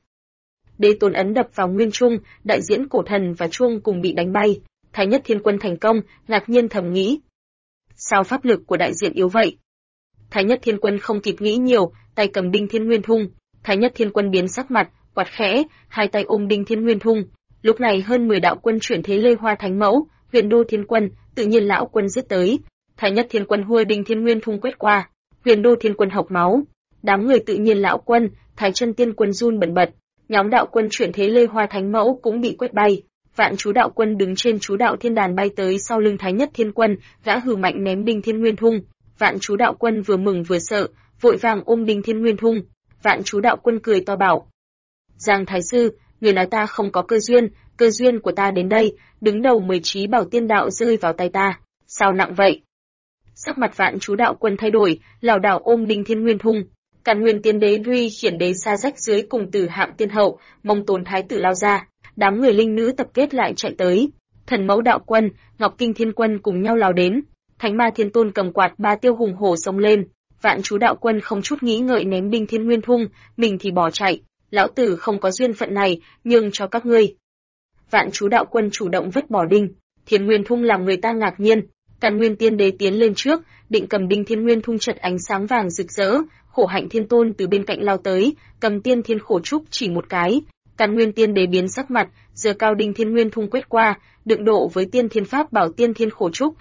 Đế Tôn Ấn đập vào Nguyên Trung, Đại diễn Cổ Thần và chuông cùng bị đánh bay. Thái Nhất Thiên Quân thành công, ngạc nhiên thầm nghĩ: sao pháp lực của đại diện yếu vậy? Thái Nhất Thiên Quân không kịp nghĩ nhiều, tay cầm Đinh Thiên Nguyên Thung. Thái Nhất Thiên Quân biến sắc mặt, quạt khẽ, hai tay ôm Đinh Thiên Nguyên Thung. Lúc này hơn 10 đạo quân chuyển thế Lê Hoa Thánh Mẫu, Huyền Đô Thiên Quân, Tự Nhiên Lão Quân giết tới. Thái Nhất Thiên Quân hua Đinh Thiên Nguyên Thung quét qua, Huyền Đô Thiên Quân hộc máu. Đám người Tự Nhiên Lão Quân, Thái Chân Tiên Quân run bần bật. Nhóm đạo quân chuyển thế Lê Hoa Thánh Mẫu cũng bị quét bay. Vạn Chú Đạo Quân đứng trên Chú Đạo Thiên Đàn bay tới sau lưng Thái Nhất Thiên Quân, gã hừ mạnh ném Đinh Thiên Nguyên Thung. Vạn Chú Đạo Quân vừa mừng vừa sợ, vội vàng ôm Đinh Thiên Nguyên Thung. Vạn Chú Đạo Quân cười to bảo: Giang Thái Sư, người nói ta không có cơ duyên của ta đến đây, đứng đầu 10 trí bảo tiên đạo rơi vào tay ta, sao nặng vậy? Sắc mặt Vạn Chú Đạo Quân thay đổi, lảo đảo ôm Đinh Thiên Nguyên Thung. Càn Nguyên Tiên Đế Duy khiển đế sa rách dưới cùng Tử Hạm Tiên Hậu, Mông Tồn Thái tử lao ra, đám người linh nữ tập kết lại chạy tới. Thần Mẫu Đạo Quân, Ngọc Kinh Thiên Quân cùng nhau lao đến. Thánh Ma Thiên Tôn cầm quạt ba tiêu hùng hổ xông lên. Vạn Chú Đạo Quân không chút nghĩ ngợi ném Đinh Thiên Nguyên Thung, mình thì bỏ chạy. Lão tử không có duyên phận này, nhường cho các ngươi. Vạn Chú Đạo Quân chủ động vứt bỏ Đinh Thiên Nguyên Thung làm người ta ngạc nhiên. Càn Nguyên Tiên Đế tiến lên trước, định cầm Đinh Thiên Nguyên Thung chật ánh sáng vàng rực rỡ. Khổ Hạnh Thiên Tôn từ bên cạnh lao tới, cầm Tiên Thiên Khổ Trúc chỉ một cái. Càn Nguyên Tiên Đế biến sắc mặt, giơ cao Đinh Thiên Nguyên Thung quét qua, đựng độ với Tiên Thiên Pháp bảo Tiên Thiên Khổ Trúc.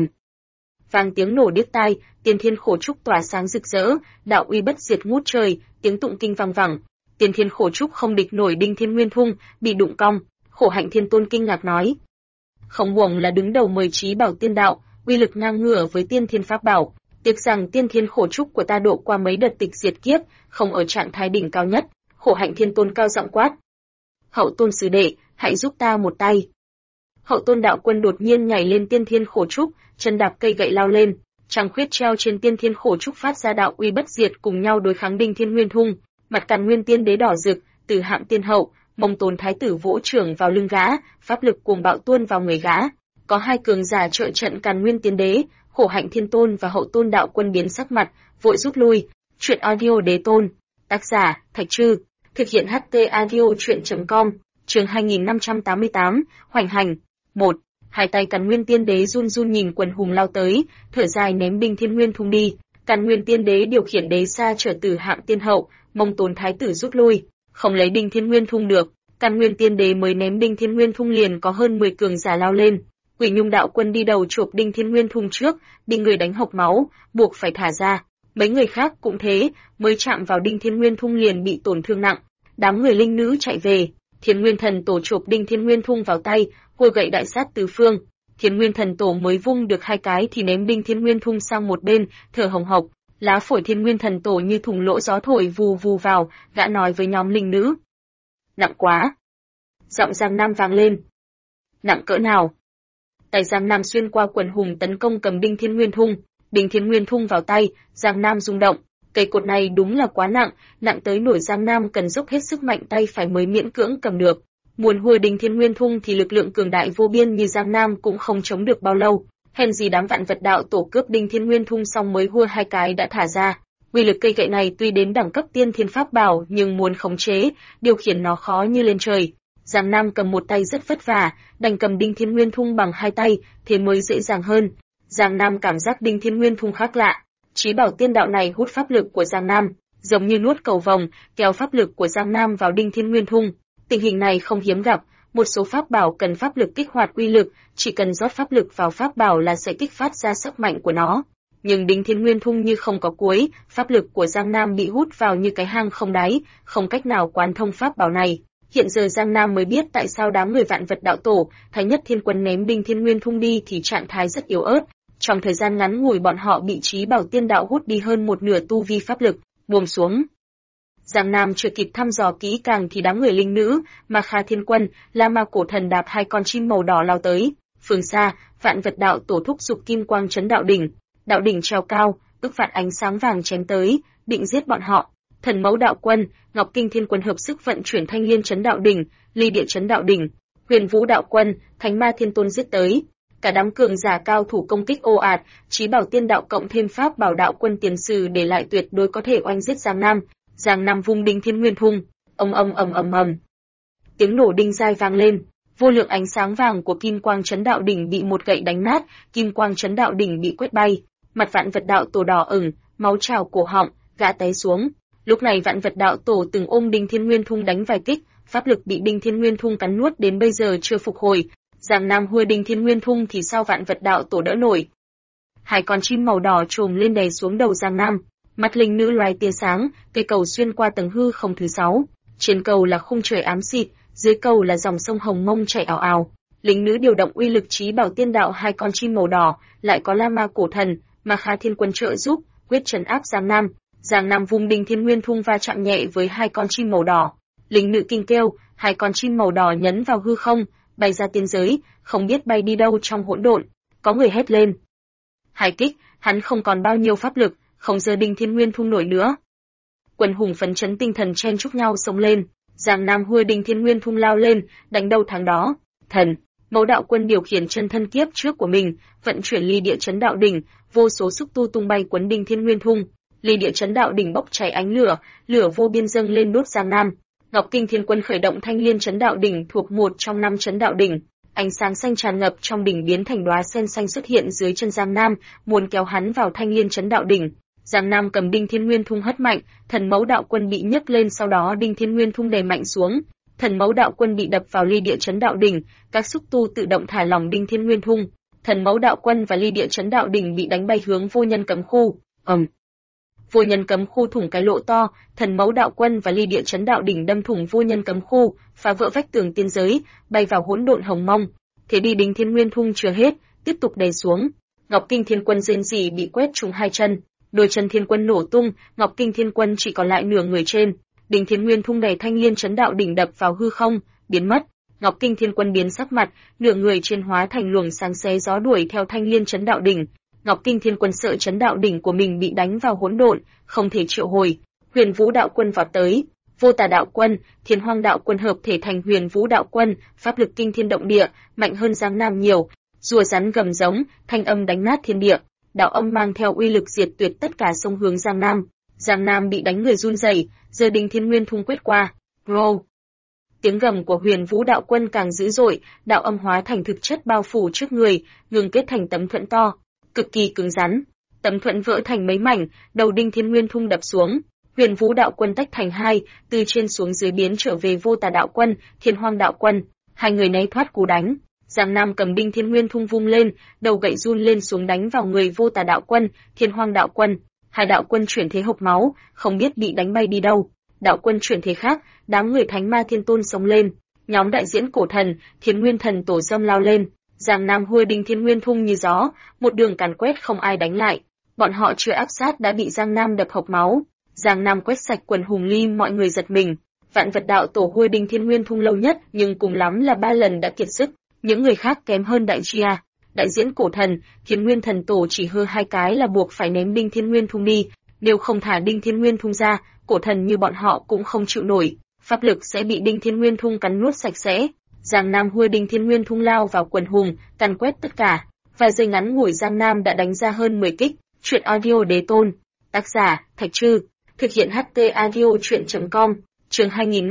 Vang tiếng nổ điếc tai, Tiên Thiên Khổ Trúc tỏa sáng rực rỡ, đạo uy bất diệt ngút trời, tiếng tụng kinh vang vẳng. Tiên Thiên Khổ Trúc không địch nổi Đinh Thiên Nguyên Thung, bị đụng cong. Khổ Hạnh Thiên Tôn kinh ngạc nói: không huống là đứng đầu 10 trí bảo tiên đạo, uy lực ngang ngửa với Tiên Thiên Pháp bảo. Tiếc rằng Tiên Thiên Khổ Trúc của ta độ qua mấy đợt tịch diệt kiếp, không ở trạng thái đỉnh cao nhất. Khổ Hạnh Thiên Tôn cao giọng quát: Hậu Tôn sư đệ, hãy giúp ta một tay. Hậu Tôn Đạo Quân đột nhiên nhảy lên Tiên Thiên Khổ Trúc, chân đạp cây gậy lao lên, trăng khuyết treo trên Tiên Thiên Khổ Trúc phát ra đạo uy bất diệt cùng nhau đối kháng Đinh Thiên Nguyên Thung. Mặt Càn Nguyên Tiên Đế đỏ rực, Tử Hạm Tiên Hậu, Mông Tồn Thái tử vỗ trưởng vào lưng gã, pháp lực cuồng bạo tuôn vào người gã. Có hai cường giả trợ trận Càn Nguyên Tiên Đế, Khổ Hạnh Thiên Tôn và Hậu Tôn Đạo Quân biến sắc mặt, vội rút lui. Truyện audio Đế Tôn, tác giả Thạch Trư, thực hiện HT audio truyện.com, chương 2588, hoành hành. 1. Hai tay Càn Nguyên Tiên Đế run run nhìn quần hùng lao tới, thở dài ném Đinh Thiên Nguyên Thung đi. Càn Nguyên Tiên Đế điều khiển đế sa chở Tử Hạm Tiên Hậu, Mông Tồn Thái tử rút lui, không lấy Đinh Thiên Nguyên Thung được. Càn Nguyên Tiên Đế mới ném Đinh Thiên Nguyên Thung liền có hơn 10 cường giả lao lên. Quỷ Nhung Đạo Quân đi đầu chộp Đinh Thiên Nguyên Thung trước, bị người đánh hộc máu, buộc phải thả ra. Mấy người khác cũng thế, mới chạm vào Đinh Thiên Nguyên Thung liền bị tổn thương nặng. Đám người linh nữ chạy về, Thiên Nguyên Thần Tổ chộp Đinh Thiên Nguyên Thung vào tay, hôi gậy đại sát tứ phương. Thiên Nguyên Thần Tổ mới vung được hai cái thì ném Đinh Thiên Nguyên Thung sang một bên, thở hồng hộc. Lá phổi Thiên Nguyên Thần Tổ như thùng lỗ gió thổi vù vù vào, gã nói với nhóm linh nữ. Nặng quá. Giọng Giang Nam vang lên. Nặng cỡ nào? Tay Giang Nam xuyên qua quần hùng tấn công cầm đinh Thiên Nguyên Thung. Đinh Thiên Nguyên Thung vào tay, Giang Nam rung động. Cây cột này đúng là quá nặng, nặng tới nỗi Giang Nam cần dốc hết sức mạnh tay phải mới miễn cưỡng cầm được. Muốn hùa đinh Thiên Nguyên Thung thì lực lượng cường đại vô biên như Giang Nam cũng không chống được bao lâu. Hèn gì đám vạn vật đạo tổ cướp đinh Thiên Nguyên Thung xong mới hùa 2 cái đã thả ra. Uy lực cây gậy này tuy đến đẳng cấp tiên thiên pháp bảo nhưng muốn khống chế, điều khiển nó khó như lên trời. Giang Nam cầm một tay rất vất vả, đành cầm đinh Thiên Nguyên Thung bằng 2 tay, thế mới dễ dàng hơn. Giang Nam cảm giác đinh Thiên Nguyên Thung khác lạ. Chí bảo tiên đạo này hút pháp lực của Giang Nam, giống như nuốt cầu vồng, kéo pháp lực của Giang Nam vào đinh Thiên Nguyên Thung. Tình hình này không hiếm gặp, một số pháp bảo cần pháp lực kích hoạt uy lực, chỉ cần rót pháp lực vào pháp bảo là sẽ kích phát ra sức mạnh của nó. Nhưng đinh Thiên Nguyên Thung như không có cuối, pháp lực của Giang Nam bị hút vào như cái hang không đáy, không cách nào quán thông pháp bảo này. Hiện giờ Giang Nam mới biết tại sao đám người vạn vật đạo tổ, Thái Nhất Thiên Quân ném đinh Thiên Nguyên Thung đi thì trạng thái rất yếu ớt. Trong thời gian ngắn ngủi bọn họ bị chí bảo tiên đạo hút đi hơn một nửa tu vi pháp lực, buông xuống. Giang Nam chưa kịp thăm dò kỹ càng thì đám người linh nữ, Ma Kha Thiên Quân, La Ma Cổ Thần đạp 2 con chim màu đỏ lao tới. Phương xa, vạn vật đạo tổ thúc giục kim quang chấn đạo đỉnh treo cao, ức vạn ánh sáng vàng chém tới, định giết bọn họ. Thần Mẫu Đạo Quân, Ngọc Kinh Thiên Quân hợp sức vận chuyển Thanh Liên chấn đạo đỉnh, Ly Địa chấn đạo đỉnh, Huyền Vũ Đạo Quân, Thánh Ma Thiên Tôn giết tới. Cả đám cường giả cao thủ công kích ồ ạt, chí bảo tiên đạo cộng thêm pháp bảo đạo quân tiền sử để lại tuyệt đối có thể oanh giết Giang Nam. Giang Nam vung đinh Thiên Nguyên Thung, ầm. Tiếng nổ đinh dai vang lên, vô lượng ánh sáng vàng của kim quang chấn đạo đỉnh bị một gậy đánh nát, kim quang chấn đạo đỉnh bị quét bay, mặt vạn vật đạo tổ đỏ ửng, máu trào cổ họng, gã té xuống. Lúc này vạn vật đạo tổ từng ôm đinh Thiên Nguyên Thung đánh vài kích, pháp lực bị đinh Thiên Nguyên Thung cắn nuốt đến bây giờ chưa phục hồi. Giang Nam hùa đinh Thiên Nguyên Thung thì sao vạn vật đạo tổ đỡ nổi. 2 con chim màu đỏ trồm lên đè xuống đầu Giang Nam. Mắt linh nữ loài tia sáng, cây cầu xuyên qua tầng hư không thứ 6. Trên cầu là khung trời ám xịt, dưới cầu là dòng sông Hồng Mông chảy ào ào. Linh nữ điều động uy lực chí bảo tiên đạo 2 con chim màu đỏ, lại có La Ma Cổ Thần, Ma Kha Thiên Quân trợ giúp, quyết trấn áp Giang Nam. Giang Nam vung đinh Thiên Nguyên Thung va chạm nhẹ với 2 con chim màu đỏ. Linh nữ kinh kêu, 2 con chim màu đỏ nhấn vào hư không, bay ra tiên giới, không biết bay đi đâu trong hỗn độn. Có người hét lên. 2 kích, hắn không còn bao nhiêu pháp lực, không giờ đinh Thiên Nguyên Thung nổi nữa. Quần hùng phấn chấn tinh thần chen chúc nhau xông lên. Giang Nam hùa đinh Thiên Nguyên Thung lao lên, đánh đâu thắng đó. Thần Mẫu Đạo Quân điều khiển chân thân kiếp trước của mình, vận chuyển Ly Địa chấn đạo đỉnh, vô số xúc tu tung bay quấn đinh Thiên Nguyên Thung. Ly Địa chấn đạo đỉnh bốc cháy ánh lửa, lửa vô biên dâng lên đốt Giang Nam. Ngọc Kinh Thiên Quân khởi động Thanh Liên chấn đạo đỉnh thuộc một trong 5 chấn đạo đỉnh. Ánh sáng xanh tràn ngập trong đỉnh biến thành đóa sen xanh xuất hiện dưới chân Giang Nam, muốn kéo hắn vào Thanh Liên chấn đạo đỉnh. Giang Nam cầm đinh Thiên Nguyên Thung hất mạnh, Thần Mẫu Đạo Quân bị nhấc lên, sau đó đinh Thiên Nguyên Thung đè mạnh xuống. Thần Mẫu Đạo Quân bị đập vào Ly Địa chấn đạo đỉnh, các xúc tu tự động thả lỏng đinh Thiên Nguyên Thung. Thần Mẫu Đạo Quân và Ly Địa chấn đạo đỉnh bị đánh bay hướng vô nhân cấm khu. Vô nhân cấm khu thủng cái lỗ to, Thần Mẫu Đạo Quân và Ly Địa chấn đạo đỉnh đâm thủng vô nhân cấm khu, phá vỡ vách tường tiên giới, bay vào hỗn độn hồng mông. Thế đi đinh Thiên Nguyên Thung chưa hết, tiếp tục đè xuống. Ngọc Kinh Thiên Quân rên rỉ bị quét trúng 2 chân, đôi chân Thiên Quân nổ tung, Ngọc Kinh Thiên Quân chỉ còn lại nửa người trên. Đinh Thiên Nguyên Thung đè Thanh Liên chấn đạo đỉnh đập vào hư không, biến mất. Ngọc Kinh Thiên Quân biến sắc mặt, nửa người trên hóa thành luồng sáng xé gió đuổi theo Thanh Liên chấn đạo đỉnh. Ngọc Kinh Thiên Quân sợ chấn đạo đỉnh của mình bị đánh vào hỗn độn, không thể triệu hồi. Huyền Vũ Đạo Quân vọt tới, Vô Tà Đạo Quân, Thiên Hoang Đạo Quân hợp thể thành Huyền Vũ Đạo Quân, pháp lực kinh thiên động địa, mạnh hơn Giang Nam nhiều. Rùa rắn gầm giống, thanh âm đánh nát thiên địa, đạo âm mang theo uy lực diệt tuyệt tất cả sông hướng Giang Nam. Giang Nam bị đánh người run rẩy, giờ đinh Thiên Nguyên Thung quét qua. Row. Tiếng gầm của Huyền Vũ Đạo Quân càng dữ dội, đạo âm hóa thành thực chất bao phủ trước người, ngừng kết thành tấm thuẫn to, cực kỳ cứng rắn. Tấm thuẫn vỡ thành mấy mảnh, đầu đinh Thiên Nguyên Thung đập xuống. Huyền Vũ Đạo Quân tách thành 2, từ trên xuống dưới biến trở về Vô Tà Đạo Quân, Thiên Hoang Đạo Quân. 2 người né thoát cú đánh. Giang Nam cầm đinh Thiên Nguyên Thung vung lên, đầu gậy run lên xuống đánh vào người Vô Tà Đạo Quân, Thiên Hoang Đạo Quân. 2 đạo quân chuyển thế hộc máu, không biết bị đánh bay đi đâu. Đạo quân chuyển thế khác, đám người Thánh Ma Thiên Tôn xông lên. Nhóm đại diễn Cổ Thần, Thiên Nguyên Thần Tổ dâm lao lên. Giang Nam hùa đinh Thiên Nguyên Thung như gió, một đường càn quét không ai đánh lại. Bọn họ chưa áp sát đã bị Giang Nam đập hộc máu. Giang Nam quét sạch quần hùng ly, mọi người giật mình. Vạn Vật Đạo Tổ huôi Đinh Thiên Nguyên Thung lâu nhất, nhưng cùng lắm là 3 lần đã kiệt sức. Những người khác kém hơn đại Gia, đại diễn Cổ Thần, Thiên Nguyên Thần Tổ chỉ hơ 2 cái là buộc phải ném Đinh Thiên Nguyên Thung đi. Nếu không thả Đinh Thiên Nguyên Thung ra, Cổ Thần như bọn họ cũng không chịu nổi, pháp lực sẽ bị Đinh Thiên Nguyên Thung cắn nuốt sạch sẽ. Giang Nam huôi Đinh Thiên Nguyên Thung lao vào quần hùng, càn quét tất cả. Vài giây ngắn ngủi Giang Nam đã đánh ra hơn 10 kích. Truyện audio đế tôn. Tác giả Thạch Trư. Thực hiện HT audio truyện.com. Chương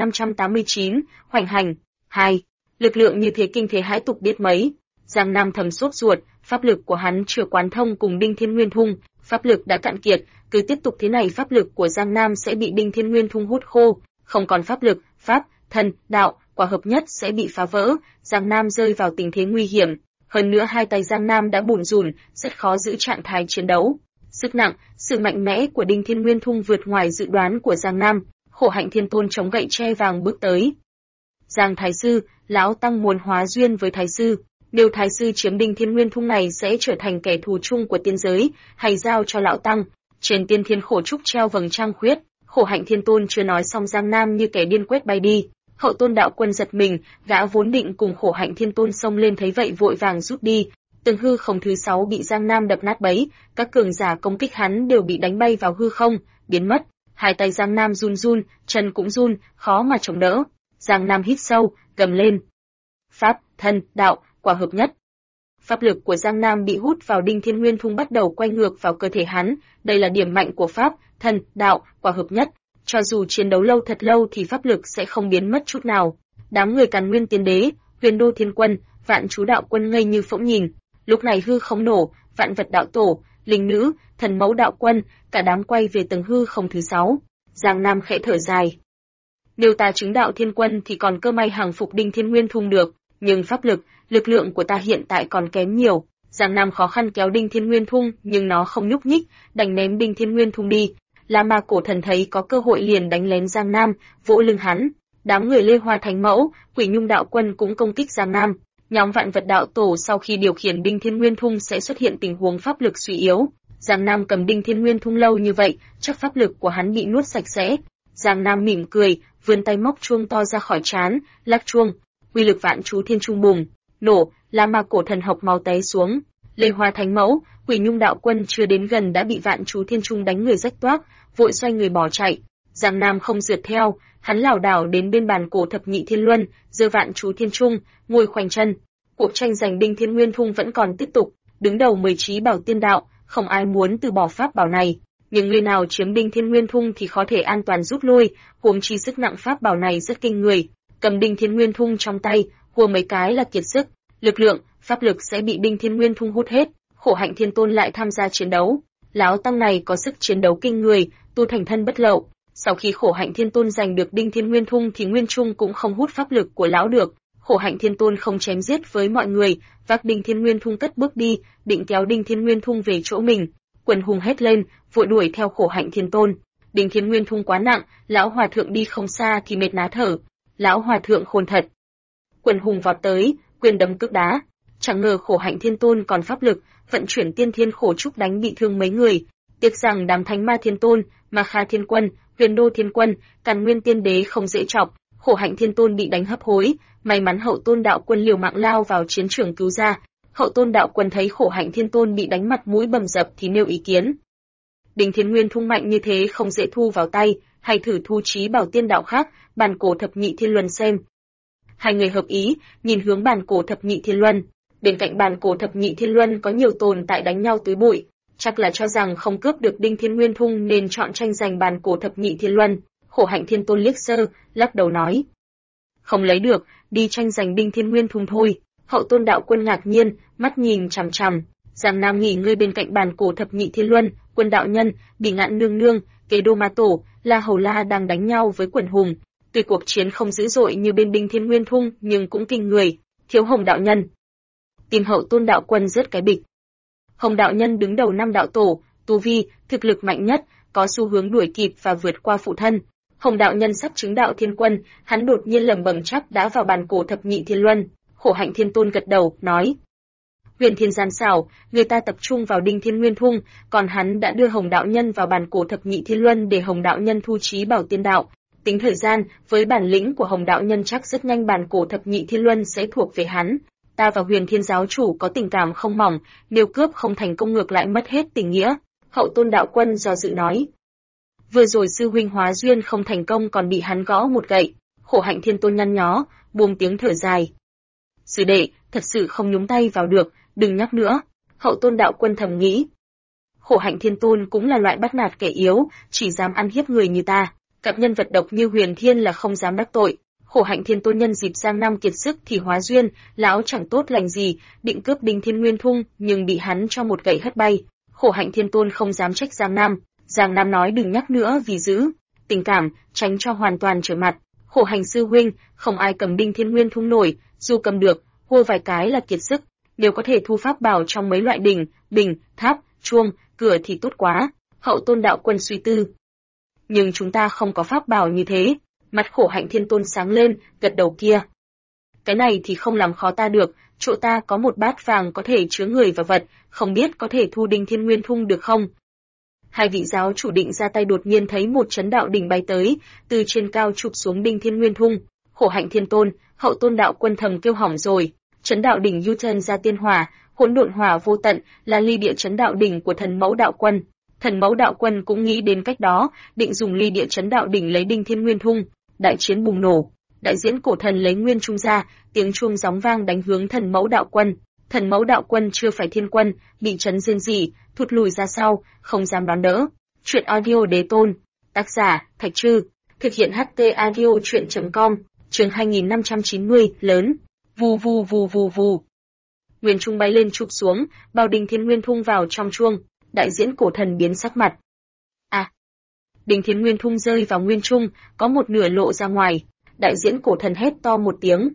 2589, Hoành hành. 2. Lực lượng như thế kinh thế hãi tục biết mấy. Giang Nam thầm sốt ruột, pháp lực của hắn chưa quán thông cùng Đinh Thiên Nguyên Thung, pháp lực đã cạn kiệt, cứ tiếp tục thế này pháp lực của Giang Nam sẽ bị Đinh Thiên Nguyên Thung hút khô, không còn pháp lực, pháp, thần, đạo, quả hợp nhất sẽ bị phá vỡ, Giang Nam rơi vào tình thế nguy hiểm. Hơn nữa hai tay Giang Nam đã bủn rủn, rất khó giữ trạng thái chiến đấu. Sức nặng, sự mạnh mẽ của Đinh Thiên Nguyên Thung vượt ngoài dự đoán của Giang Nam. Khổ Hạnh Thiên Tôn chống gậy tre vàng bước tới. Giang Thái Sư, lão tăng muốn hóa duyên với Thái Sư. Nếu Thái Sư chiếm Đinh Thiên Nguyên Thung này sẽ trở thành kẻ thù chung của tiên giới, hay giao cho lão tăng. Trên tiên thiên khổ trúc treo vầng trăng khuyết, Khổ Hạnh Thiên Tôn chưa nói xong Giang Nam như kẻ điên quét bay đi. Hậu Tôn đạo quân giật mình, gã vốn định cùng Khổ Hạnh Thiên Tôn xông lên thấy vậy vội vàng rút đi. Từng hư không thứ 6 bị Giang Nam đập nát bấy, các cường giả công kích hắn đều bị đánh bay vào hư không, biến mất. Hai tay Giang Nam run run, chân cũng run, khó mà chống đỡ. Giang Nam hít sâu, gầm lên. Pháp, thân, đạo, quả hợp nhất. Pháp lực của Giang Nam bị hút vào Đinh Thiên Nguyên Thung bắt đầu quay ngược vào cơ thể hắn, đây là điểm mạnh của pháp, thân, đạo, quả hợp nhất. Cho dù chiến đấu lâu thật lâu thì pháp lực sẽ không biến mất chút nào. Đám người Càn Nguyên Tiên Đế, Huyền Đô Thiên Quân, Vạn Chú Đạo Quân ngây như phỗng nhìn. Lúc này hư không nổ, Vạn Vật Đạo Tổ, Linh Nữ, Thần Mẫu Đạo Quân, cả đám quay về tầng hư không thứ 6. Giang Nam khẽ thở dài. Nếu ta chứng đạo Thiên Quân thì còn cơ may hàng phục Đinh Thiên Nguyên Thung được, nhưng pháp lực, lực lượng của ta hiện tại còn kém nhiều. Giang Nam khó khăn kéo Đinh Thiên Nguyên Thung, nhưng nó không nhúc nhích, đành ném Đinh Thiên Nguyên Thung đi. La Ma Cổ Thần thấy có cơ hội liền đánh lén Giang Nam, vỗ lưng hắn. Đám người Lê Hoa Thánh Mẫu, Quỷ Nhung Đạo Quân cũng công kích Giang Nam. Nhóm Vạn Vật Đạo Tổ sau khi điều khiển Đinh Thiên Nguyên Thung sẽ xuất hiện tình huống pháp lực suy yếu. Giang Nam cầm Đinh Thiên Nguyên Thung lâu như vậy, chắc pháp lực của hắn bị nuốt sạch sẽ. Giang Nam mỉm cười, vươn tay móc chuông to ra khỏi trán, lắc chuông. Uy lực Vạn Chú Thiên Trung bùng, nổ, La Ma Cổ Thần hộc máu té xuống. Lê Hoa Thánh Mẫu, Quỷ Nhung Đạo Quân chưa đến gần đã bị Vạn Chú Thiên Trung đánh người rách toác, vội xoay người bỏ chạy. Giang Nam không rượt theo, hắn lảo đảo đến bên bàn cổ thập nhị thiên luân, giơ Vạn Chú Thiên Trung, ngồi khoanh chân. Cuộc tranh giành Đinh Thiên Nguyên Thung vẫn còn tiếp tục, đứng đầu 10 trí bảo tiên đạo, không ai muốn từ bỏ pháp bảo này, nhưng người nào chiếm Đinh Thiên Nguyên Thung thì có thể an toàn rút lui, huống chi sức nặng pháp bảo này rất kinh người. Cầm Đinh Thiên Nguyên Thung trong tay, hùa mấy cái là kiệt sức, lực lượng, pháp lực sẽ bị Đinh Thiên Nguyên Thung hút hết. Khổ Hạnh Thiên Tôn lại tham gia chiến đấu. Lão tăng này có sức chiến đấu kinh người, tu thành thân bất lậu. Sau khi Khổ Hạnh Thiên Tôn giành được Đinh Thiên Nguyên Thung thì Nguyên Trung cũng không hút pháp lực của lão được. Khổ Hạnh Thiên Tôn không chém giết với mọi người, vác Đinh Thiên Nguyên Thung cất bước đi, định kéo Đinh Thiên Nguyên Thung về chỗ mình. Quần hùng hét lên, vội đuổi theo Khổ Hạnh Thiên Tôn. Đinh Thiên Nguyên Thung quá nặng, lão hòa thượng đi không xa thì mệt ná thở. Lão hòa thượng khôn thật. Quần hùng vọt tới, quyền đấm cước đá. Chẳng ngờ Khổ Hạnh Thiên Tôn còn pháp lực, vận chuyển tiên thiên khổ trúc đánh bị thương mấy người. Tiếc rằng đám Thánh Ma Thiên Tôn, Ma Kha Thiên Quân, Huyền Đô Thiên Quân, Càn Nguyên Tiên Đế không dễ chọc. Khổ Hạnh Thiên Tôn bị đánh hấp hối, may mắn Hậu Tôn Đạo Quân liều mạng lao vào chiến trường cứu ra. Hậu Tôn Đạo Quân thấy Khổ Hạnh Thiên Tôn bị đánh mặt mũi bầm dập thì nêu ý kiến. Đinh Thiên Nguyên Thung mạnh như thế không dễ thu vào tay, hay thử thu trí bảo tiên đạo khác, bàn cổ thập nhị thiên luân xem. Hai người hợp ý, nhìn hướng bàn cổ thập nhị thiên luân. Bên cạnh bàn cổ thập nhị thiên luân có nhiều tồn tại đánh nhau túi bụi, chắc là cho rằng không cướp được Đinh Thiên Nguyên Thung nên chọn tranh giành bàn cổ thập nhị thiên luân. Khổ Hạnh Thiên Tôn liếc sơ, lắc đầu nói. Không lấy được, đi tranh giành Đinh Thiên Nguyên Thung thôi. Hậu Tôn Đạo Quân ngạc nhiên, mắt nhìn chằm chằm. Giang Nam nghỉ ngơi bên cạnh bàn cổ thập nhị thiên luân, Quân Đạo Nhân, Bỉ Ngạn Nương Nương, Kế Đô Ma Tổ, La Hầu La đang đánh nhau với quần hùng. Tuy cuộc chiến không dữ dội như bên Đinh Thiên Nguyên Thung nhưng cũng kinh người. Thiếu Hồng Đạo Nhân tìm Hậu Tôn Đạo Quân rớt cái bịch. Hồng Đạo Nhân đứng đầu 5 đạo tổ, tu vi, thực lực mạnh nhất, có xu hướng đuổi kịp và vượt qua phụ thân. Hồng Đạo Nhân sắp chứng đạo Thiên Quân, hắn đột nhiên lẩm bẩm chắc đã vào bàn cổ thập nhị thiên luân. Khổ Hạnh Thiên Tôn gật đầu, nói: Huyền Thiên gian xảo, người ta tập trung vào Đinh Thiên Nguyên Thung, còn hắn đã đưa Hồng đạo nhân vào bản cổ thập nhị thiên luân để Hồng đạo nhân thu trí bảo tiên đạo. Tính thời gian, với bản lĩnh của Hồng đạo nhân chắc rất nhanh bản cổ thập nhị thiên luân sẽ thuộc về hắn. Ta và Huyền Thiên giáo chủ có tình cảm không mỏng, nếu cướp không thành công ngược lại mất hết tình nghĩa. Hậu Tôn đạo quân do dự nói. Vừa rồi sư huynh hóa duyên không thành công còn bị hắn gõ một gậy. Khổ Hạnh Thiên Tôn nhăn nhó, buông tiếng thở dài. Sư đệ, thật sự không nhúng tay vào được, đừng nhắc nữa. Hậu Tôn đạo quân thầm nghĩ. Khổ Hạnh Thiên Tôn cũng là loại bắt nạt kẻ yếu, chỉ dám ăn hiếp người như ta. Cặp nhân vật độc như Huyền Thiên là không dám đắc tội. Khổ Hạnh Thiên Tôn nhân dịp Giang Nam kiệt sức thì hóa duyên, lão chẳng tốt lành gì, định cướp Đinh Thiên Nguyên Thung, nhưng bị hắn cho một gậy hất bay. Khổ Hạnh Thiên Tôn không dám trách Giang Nam. Giang Nam nói đừng nhắc nữa vì giữ tình cảm, tránh cho hoàn toàn trở mặt. Khổ Hành sư huynh, không ai cầm Đinh Thiên Nguyên Thung nổi, dù cầm được, hô vài cái là kiệt sức. Nếu có thể thu pháp bảo trong mấy loại đỉnh, bình, tháp, chuông, cửa thì tốt quá. Hậu Tôn đạo quân suy tư. Nhưng chúng ta không có pháp bảo như thế. Mặt Khổ Hạnh Thiên Tôn sáng lên, gật đầu kia. Cái này thì không làm khó ta được, chỗ ta có một bát vàng có thể chứa người và vật, không biết có thể thu Đinh Thiên Nguyên Thung được không? Hai vị giáo chủ định ra tay đột nhiên thấy một chấn đạo đỉnh bay tới, từ trên cao chụp xuống Đinh Thiên Nguyên Thung. Khổ Hạnh Thiên Tôn, Hậu Tôn đạo quân thầm kêu hỏng rồi. Chấn đạo đỉnh U-turn ra tiên hỏa, hỗn độn hỏa vô tận, là ly địa chấn đạo đỉnh của Thần Mẫu đạo quân. Thần Mẫu đạo quân cũng nghĩ đến cách đó, định dùng ly địa chấn đạo đỉnh lấy Đinh Thiên Nguyên Thung. Đại chiến bùng nổ, đại diễn cổ thần lấy nguyên trung ra, tiếng chuông gióng vang đánh hướng Thần Mẫu đạo quân. Thần Mẫu đạo quân chưa phải thiên quân, bị chấn rên rỉ, thụt lùi ra sau, không dám đón đỡ. Truyện audio Đế Tôn, tác giả Thạch Trư, thực hiện HT audio truyện.com, chương 2590, lớn. Vù vù vù vù vù. Nguyên trung bay lên chụp xuống, bao Đinh Thiên Nguyên Thung vào trong chuông, đại diễn cổ thần biến sắc mặt. Đinh Thiên Nguyên Thung rơi vào nguyên trung, có một nửa lộ ra ngoài, đại diễn cổ thần hét to một tiếng.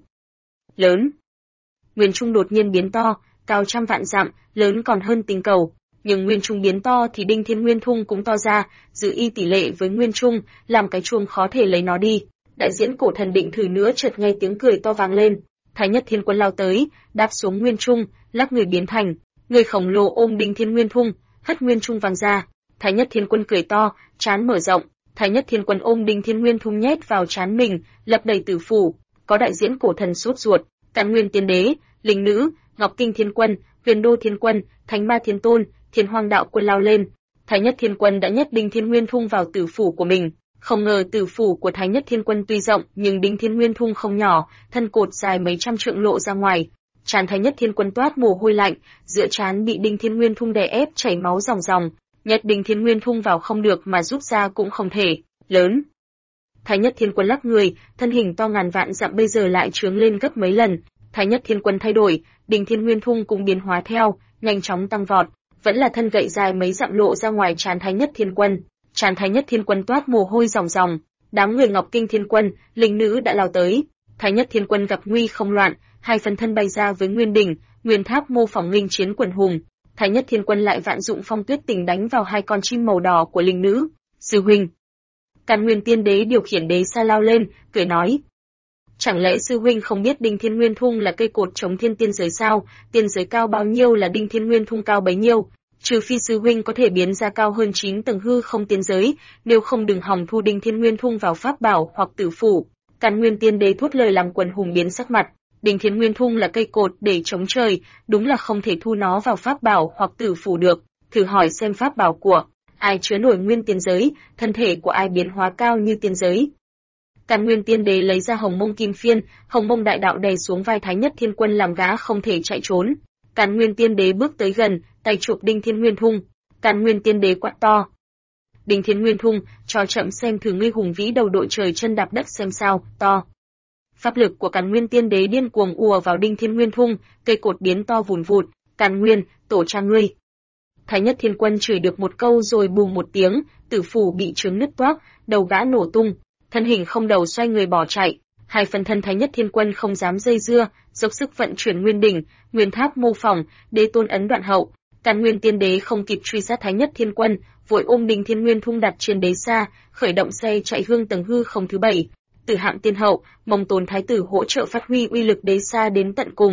Lớn. Nguyên trung đột nhiên biến to, cao trăm vạn dặm, lớn còn hơn tinh cầu. Nhưng nguyên trung biến to thì Đinh Thiên Nguyên Thung cũng to ra, giữ y tỷ lệ với nguyên trung, làm cái chuông khó thể lấy nó đi. Đại diễn cổ thần định thử nữa chợt nghe tiếng cười to vang lên. Thái Nhất Thiên Quân lao tới, đáp xuống nguyên trung, lắc người biến thành người khổng lồ ôm Đinh Thiên Nguyên Thung, hất nguyên trung văng ra. Thái Nhất Thiên Quân cười to, trán mở rộng. Thái Nhất Thiên Quân ôm Đinh Thiên Nguyên Thung nhét vào trán mình, lập đầy tử phủ. Có đại diễn cổ thần sốt ruột, Càn Nguyên Tiên Đế, Linh Nữ, Ngọc Kinh Thiên Quân, Huyền Đô Thiên Quân, Thánh Ma Thiên Tôn, Thiên Hoang Đạo Quân lao lên. Thái Nhất Thiên Quân đã nhét Đinh Thiên Nguyên Thung vào tử phủ của mình. Không ngờ tử phủ của Thái Nhất Thiên Quân tuy rộng nhưng Đinh Thiên Nguyên Thung không nhỏ, thân cột dài mấy trăm trượng lộ ra ngoài. Trán Thái Nhất Thiên Quân toát mồ hôi lạnh, giữa trán bị Đinh Thiên Nguyên Thung đè ép chảy máu ròng ròng. Nhét Đinh Thiên Nguyên Thung vào không được mà rút ra cũng không thể. Lớn. Thái Nhất Thiên Quân lắc người, thân hình to ngàn vạn dặm bây giờ lại trướng lên gấp mấy lần. Thái Nhất Thiên Quân thay đổi, Đinh Thiên Nguyên Thung cũng biến hóa theo, nhanh chóng tăng vọt. Vẫn là thân gậy dài mấy dặm lộ ra ngoài trán Thái Nhất Thiên Quân. Trán Thái Nhất Thiên Quân toát mồ hôi ròng ròng. Đám người Ngọc Kinh Thiên Quân, Linh Nữ đã lao tới. Thái Nhất Thiên Quân gặp nguy không loạn, hai phần thân bay ra với nguyên đỉnh, nguyên tháp mô phỏng nghênh chiến quần hùng. Thái Nhất Thiên Quân lại vạn dụng phong tuyết tình đánh vào hai con chim màu đỏ của Linh Nữ. Sư huynh. Càn Nguyên Tiên Đế điều khiển đế sa lao lên, cười nói. Chẳng lẽ sư huynh không biết Đinh Thiên Nguyên Thung là cây cột chống thiên tiên giới sao? Tiên giới cao bao nhiêu là Đinh Thiên Nguyên Thung cao bấy nhiêu? Trừ phi sư huynh có thể biến ra cao hơn 9 tầng hư không tiên giới, nếu không đừng hòng thu Đinh Thiên Nguyên Thung vào pháp bảo hoặc tử phủ. Càn Nguyên Tiên Đế thốt lời làm quần hùng biến sắc mặt. Đinh Thiên Nguyên Thung là cây cột để chống trời, đúng là không thể thu nó vào pháp bảo hoặc tử phủ được. Thử hỏi xem pháp bảo của ai chứa nổi nguyên tiên giới, thân thể của ai biến hóa cao như tiên giới. Càn Nguyên Tiên Đế lấy ra Hồng Mông Kim Phiên, Hồng Mông Đại Đạo đè xuống vai Thái Nhất Thiên Quân làm gã không thể chạy trốn. Càn Nguyên Tiên Đế bước tới gần, tay chụp Đinh Thiên Nguyên Thung. Càn Nguyên Tiên Đế quát to. Đinh Thiên Nguyên Thung, cho chậm xem thử ngươi hùng vĩ đầu đội trời chân đạp đất xem sao, to. Pháp lực của Càn Nguyên Tiên Đế điên cuồng ùa vào Đinh Thiên Nguyên Thung, cây cột biến to vùn vụt. Càn Nguyên, tổ cha ngươi. Thái Nhất Thiên Quân chửi được một câu rồi bùm một tiếng, tử phủ bị trướng nứt toác, đầu gã nổ tung, thân hình không đầu xoay người bỏ chạy. Hai phần thân Thái Nhất Thiên Quân không dám dây dưa, dốc sức vận chuyển nguyên đỉnh, nguyên tháp mô phỏng, đế tôn ấn đoạn hậu. Càn Nguyên Tiên Đế không kịp truy sát Thái Nhất Thiên Quân, vội ôm Đinh Thiên Nguyên Thung đặt trên đế sa, khởi động xe chạy hương tầng hư không thứ 7. Tử Hạm Tiên Hậu, Mông Tồn Thái tử hỗ trợ phát huy uy lực đế sa đến tận cùng.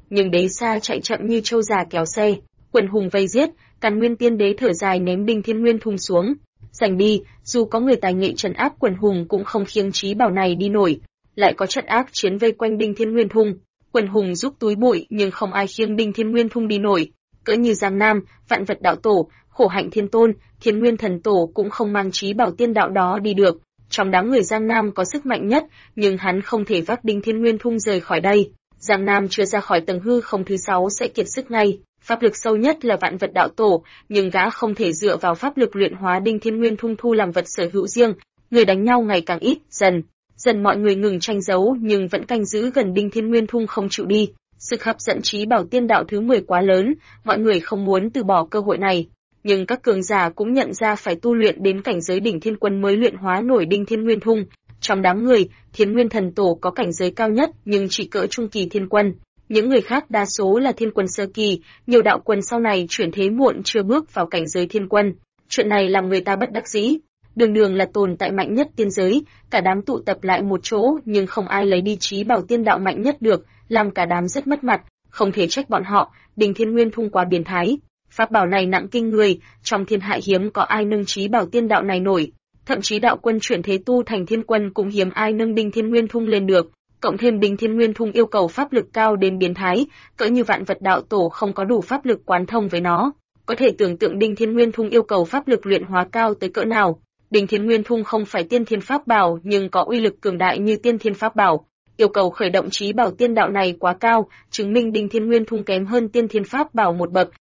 nhưng đế xa chạy chậm như trâu già kéo xe, quần hùng vây giết, Càn Nguyên Tiên Đế thở dài ném Đinh Thiên Nguyên Thung xuống. Giành đi, dù có người tài nghệ trấn áp quần hùng cũng không khiêng chí bảo này đi nổi, lại có trận ác chiến vây quanh Đinh Thiên Nguyên Thung, quần hùng giúp túi bụi nhưng không ai khiêng Đinh Thiên Nguyên Thung đi nổi. Cỡ như Giang Nam, Vạn Vật Đạo Tổ, Khổ Hạnh Thiên Tôn, Thiên Nguyên Thần Tổ cũng không mang chí bảo tiên đạo đó đi được. Trong đám người Giang Nam có sức mạnh nhất, nhưng hắn không thể vác Đinh Thiên Nguyên Thung rời khỏi đây. Giang Nam chưa ra khỏi tầng hư không thứ 6 sẽ kiệt sức ngay. Pháp lực sâu nhất là Vạn Vật Đạo Tổ, nhưng gã không thể dựa vào pháp lực luyện hóa Đinh Thiên Nguyên Thung thu làm vật sở hữu riêng. Người đánh nhau ngày càng ít, dần mọi người ngừng tranh đấu nhưng vẫn canh giữ gần Đinh Thiên Nguyên Thung không chịu đi. Sức hấp dẫn chí bảo tiên đạo thứ 10 quá lớn, mọi người không muốn từ bỏ cơ hội này. Nhưng các cường giả cũng nhận ra phải tu luyện đến cảnh giới đỉnh thiên quân mới luyện hóa nổi Đinh Thiên Nguyên Thung. Trong đám người, Thiên Nguyên Thần Tổ có cảnh giới cao nhất nhưng chỉ cỡ trung kỳ thiên quân. Những người khác đa số là thiên quân sơ kỳ, nhiều đạo quân sau này chuyển thế muộn chưa bước vào cảnh giới thiên quân. Chuyện này làm người ta bất đắc dĩ. Đường là tồn tại mạnh nhất tiên giới, cả đám tụ tập lại một chỗ nhưng không ai lấy đi chí bảo tiên đạo mạnh nhất được, làm cả đám rất mất mặt, không thể trách bọn họ, Đinh Thiên Nguyên Thung quá biến thái. Pháp bảo này nặng kinh người, trong thiên hạ hiếm có ai nâng chí bảo tiên đạo này nổi. Thậm chí đạo quân chuyển thế tu thành thiên quân cũng hiếm ai nâng Đinh Thiên Nguyên Thung lên được. Cộng thêm Đinh Thiên Nguyên Thung yêu cầu pháp lực cao đến biến thái, cỡ như Vạn Vật Đạo Tổ không có đủ pháp lực quán thông với nó. Có thể tưởng tượng Đinh Thiên Nguyên Thung yêu cầu pháp lực luyện hóa cao tới cỡ nào. Đinh Thiên Nguyên Thung không phải tiên thiên pháp bảo nhưng có uy lực cường đại như tiên thiên pháp bảo. Yêu cầu khởi động chí bảo tiên đạo này quá cao, chứng minh Đinh Thiên Nguyên Thung kém hơn tiên thiên pháp bảo một bậc.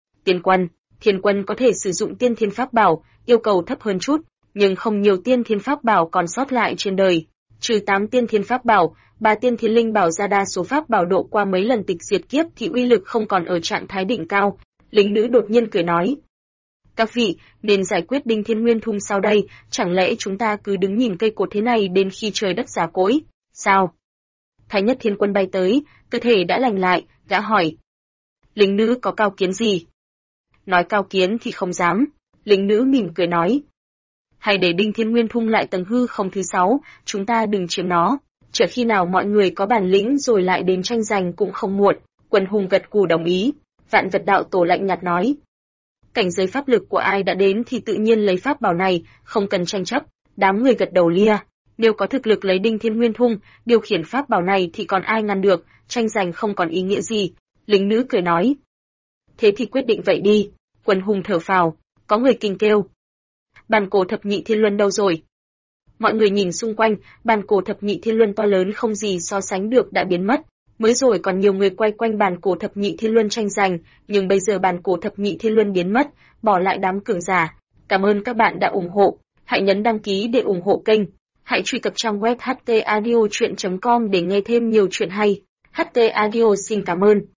Thiên quân có thể sử dụng tiên thiên pháp bảo, yêu cầu thấp hơn chút, nhưng không nhiều tiên thiên pháp bảo còn sót lại trên đời. Trừ 8 tiên thiên pháp bảo, 3 tiên thiên linh bảo ra đa số pháp bảo độ qua mấy lần tịch diệt kiếp thì uy lực không còn ở trạng thái đỉnh cao. Lính nữ đột nhiên cười nói: "Các vị, nên giải quyết Đinh Thiên Nguyên Thung sau đây, chẳng lẽ chúng ta cứ đứng nhìn cây cột thế này đến khi trời đất già cỗi, sao?" Thái Nhất Thiên Quân bay tới, cơ thể đã lành lại, gã hỏi: "Lính nữ có cao kiến gì?" Nói cao kiến thì không dám. Lính nữ mỉm cười nói: "Hay để Đinh Thiên Nguyên Thung lại tầng hư không thứ 6, chúng ta đừng chiếm nó. Chờ khi nào mọi người có bản lĩnh rồi lại đến tranh giành cũng không muộn." Quần hùng gật gù đồng ý. Vạn Vật Đạo Tổ lạnh nhạt nói: "Cảnh giới pháp lực của ai đã đến thì tự nhiên lấy pháp bảo này, không cần tranh chấp." Đám người gật đầu lia. Nếu có thực lực lấy Đinh Thiên Nguyên Thung, điều khiển pháp bảo này thì còn ai ngăn được, tranh giành không còn ý nghĩa gì. Lính nữ cười nói: "Thế thì quyết định vậy đi." Quần hùng thở phào, có người kinh kêu: "Bàn cổ thập nhị thiên luân đâu rồi?" Mọi người nhìn xung quanh, bàn cổ thập nhị thiên luân to lớn không gì so sánh được đã biến mất. Mới rồi còn nhiều người quay quanh bàn cổ thập nhị thiên luân tranh giành, nhưng bây giờ bàn cổ thập nhị thiên luân biến mất, bỏ lại đám cường giả. Cảm ơn các bạn đã ủng hộ. Hãy nhấn đăng ký để ủng hộ kênh. Hãy truy cập trang web htaudio.com để nghe thêm nhiều chuyện hay. HT Audio xin cảm ơn.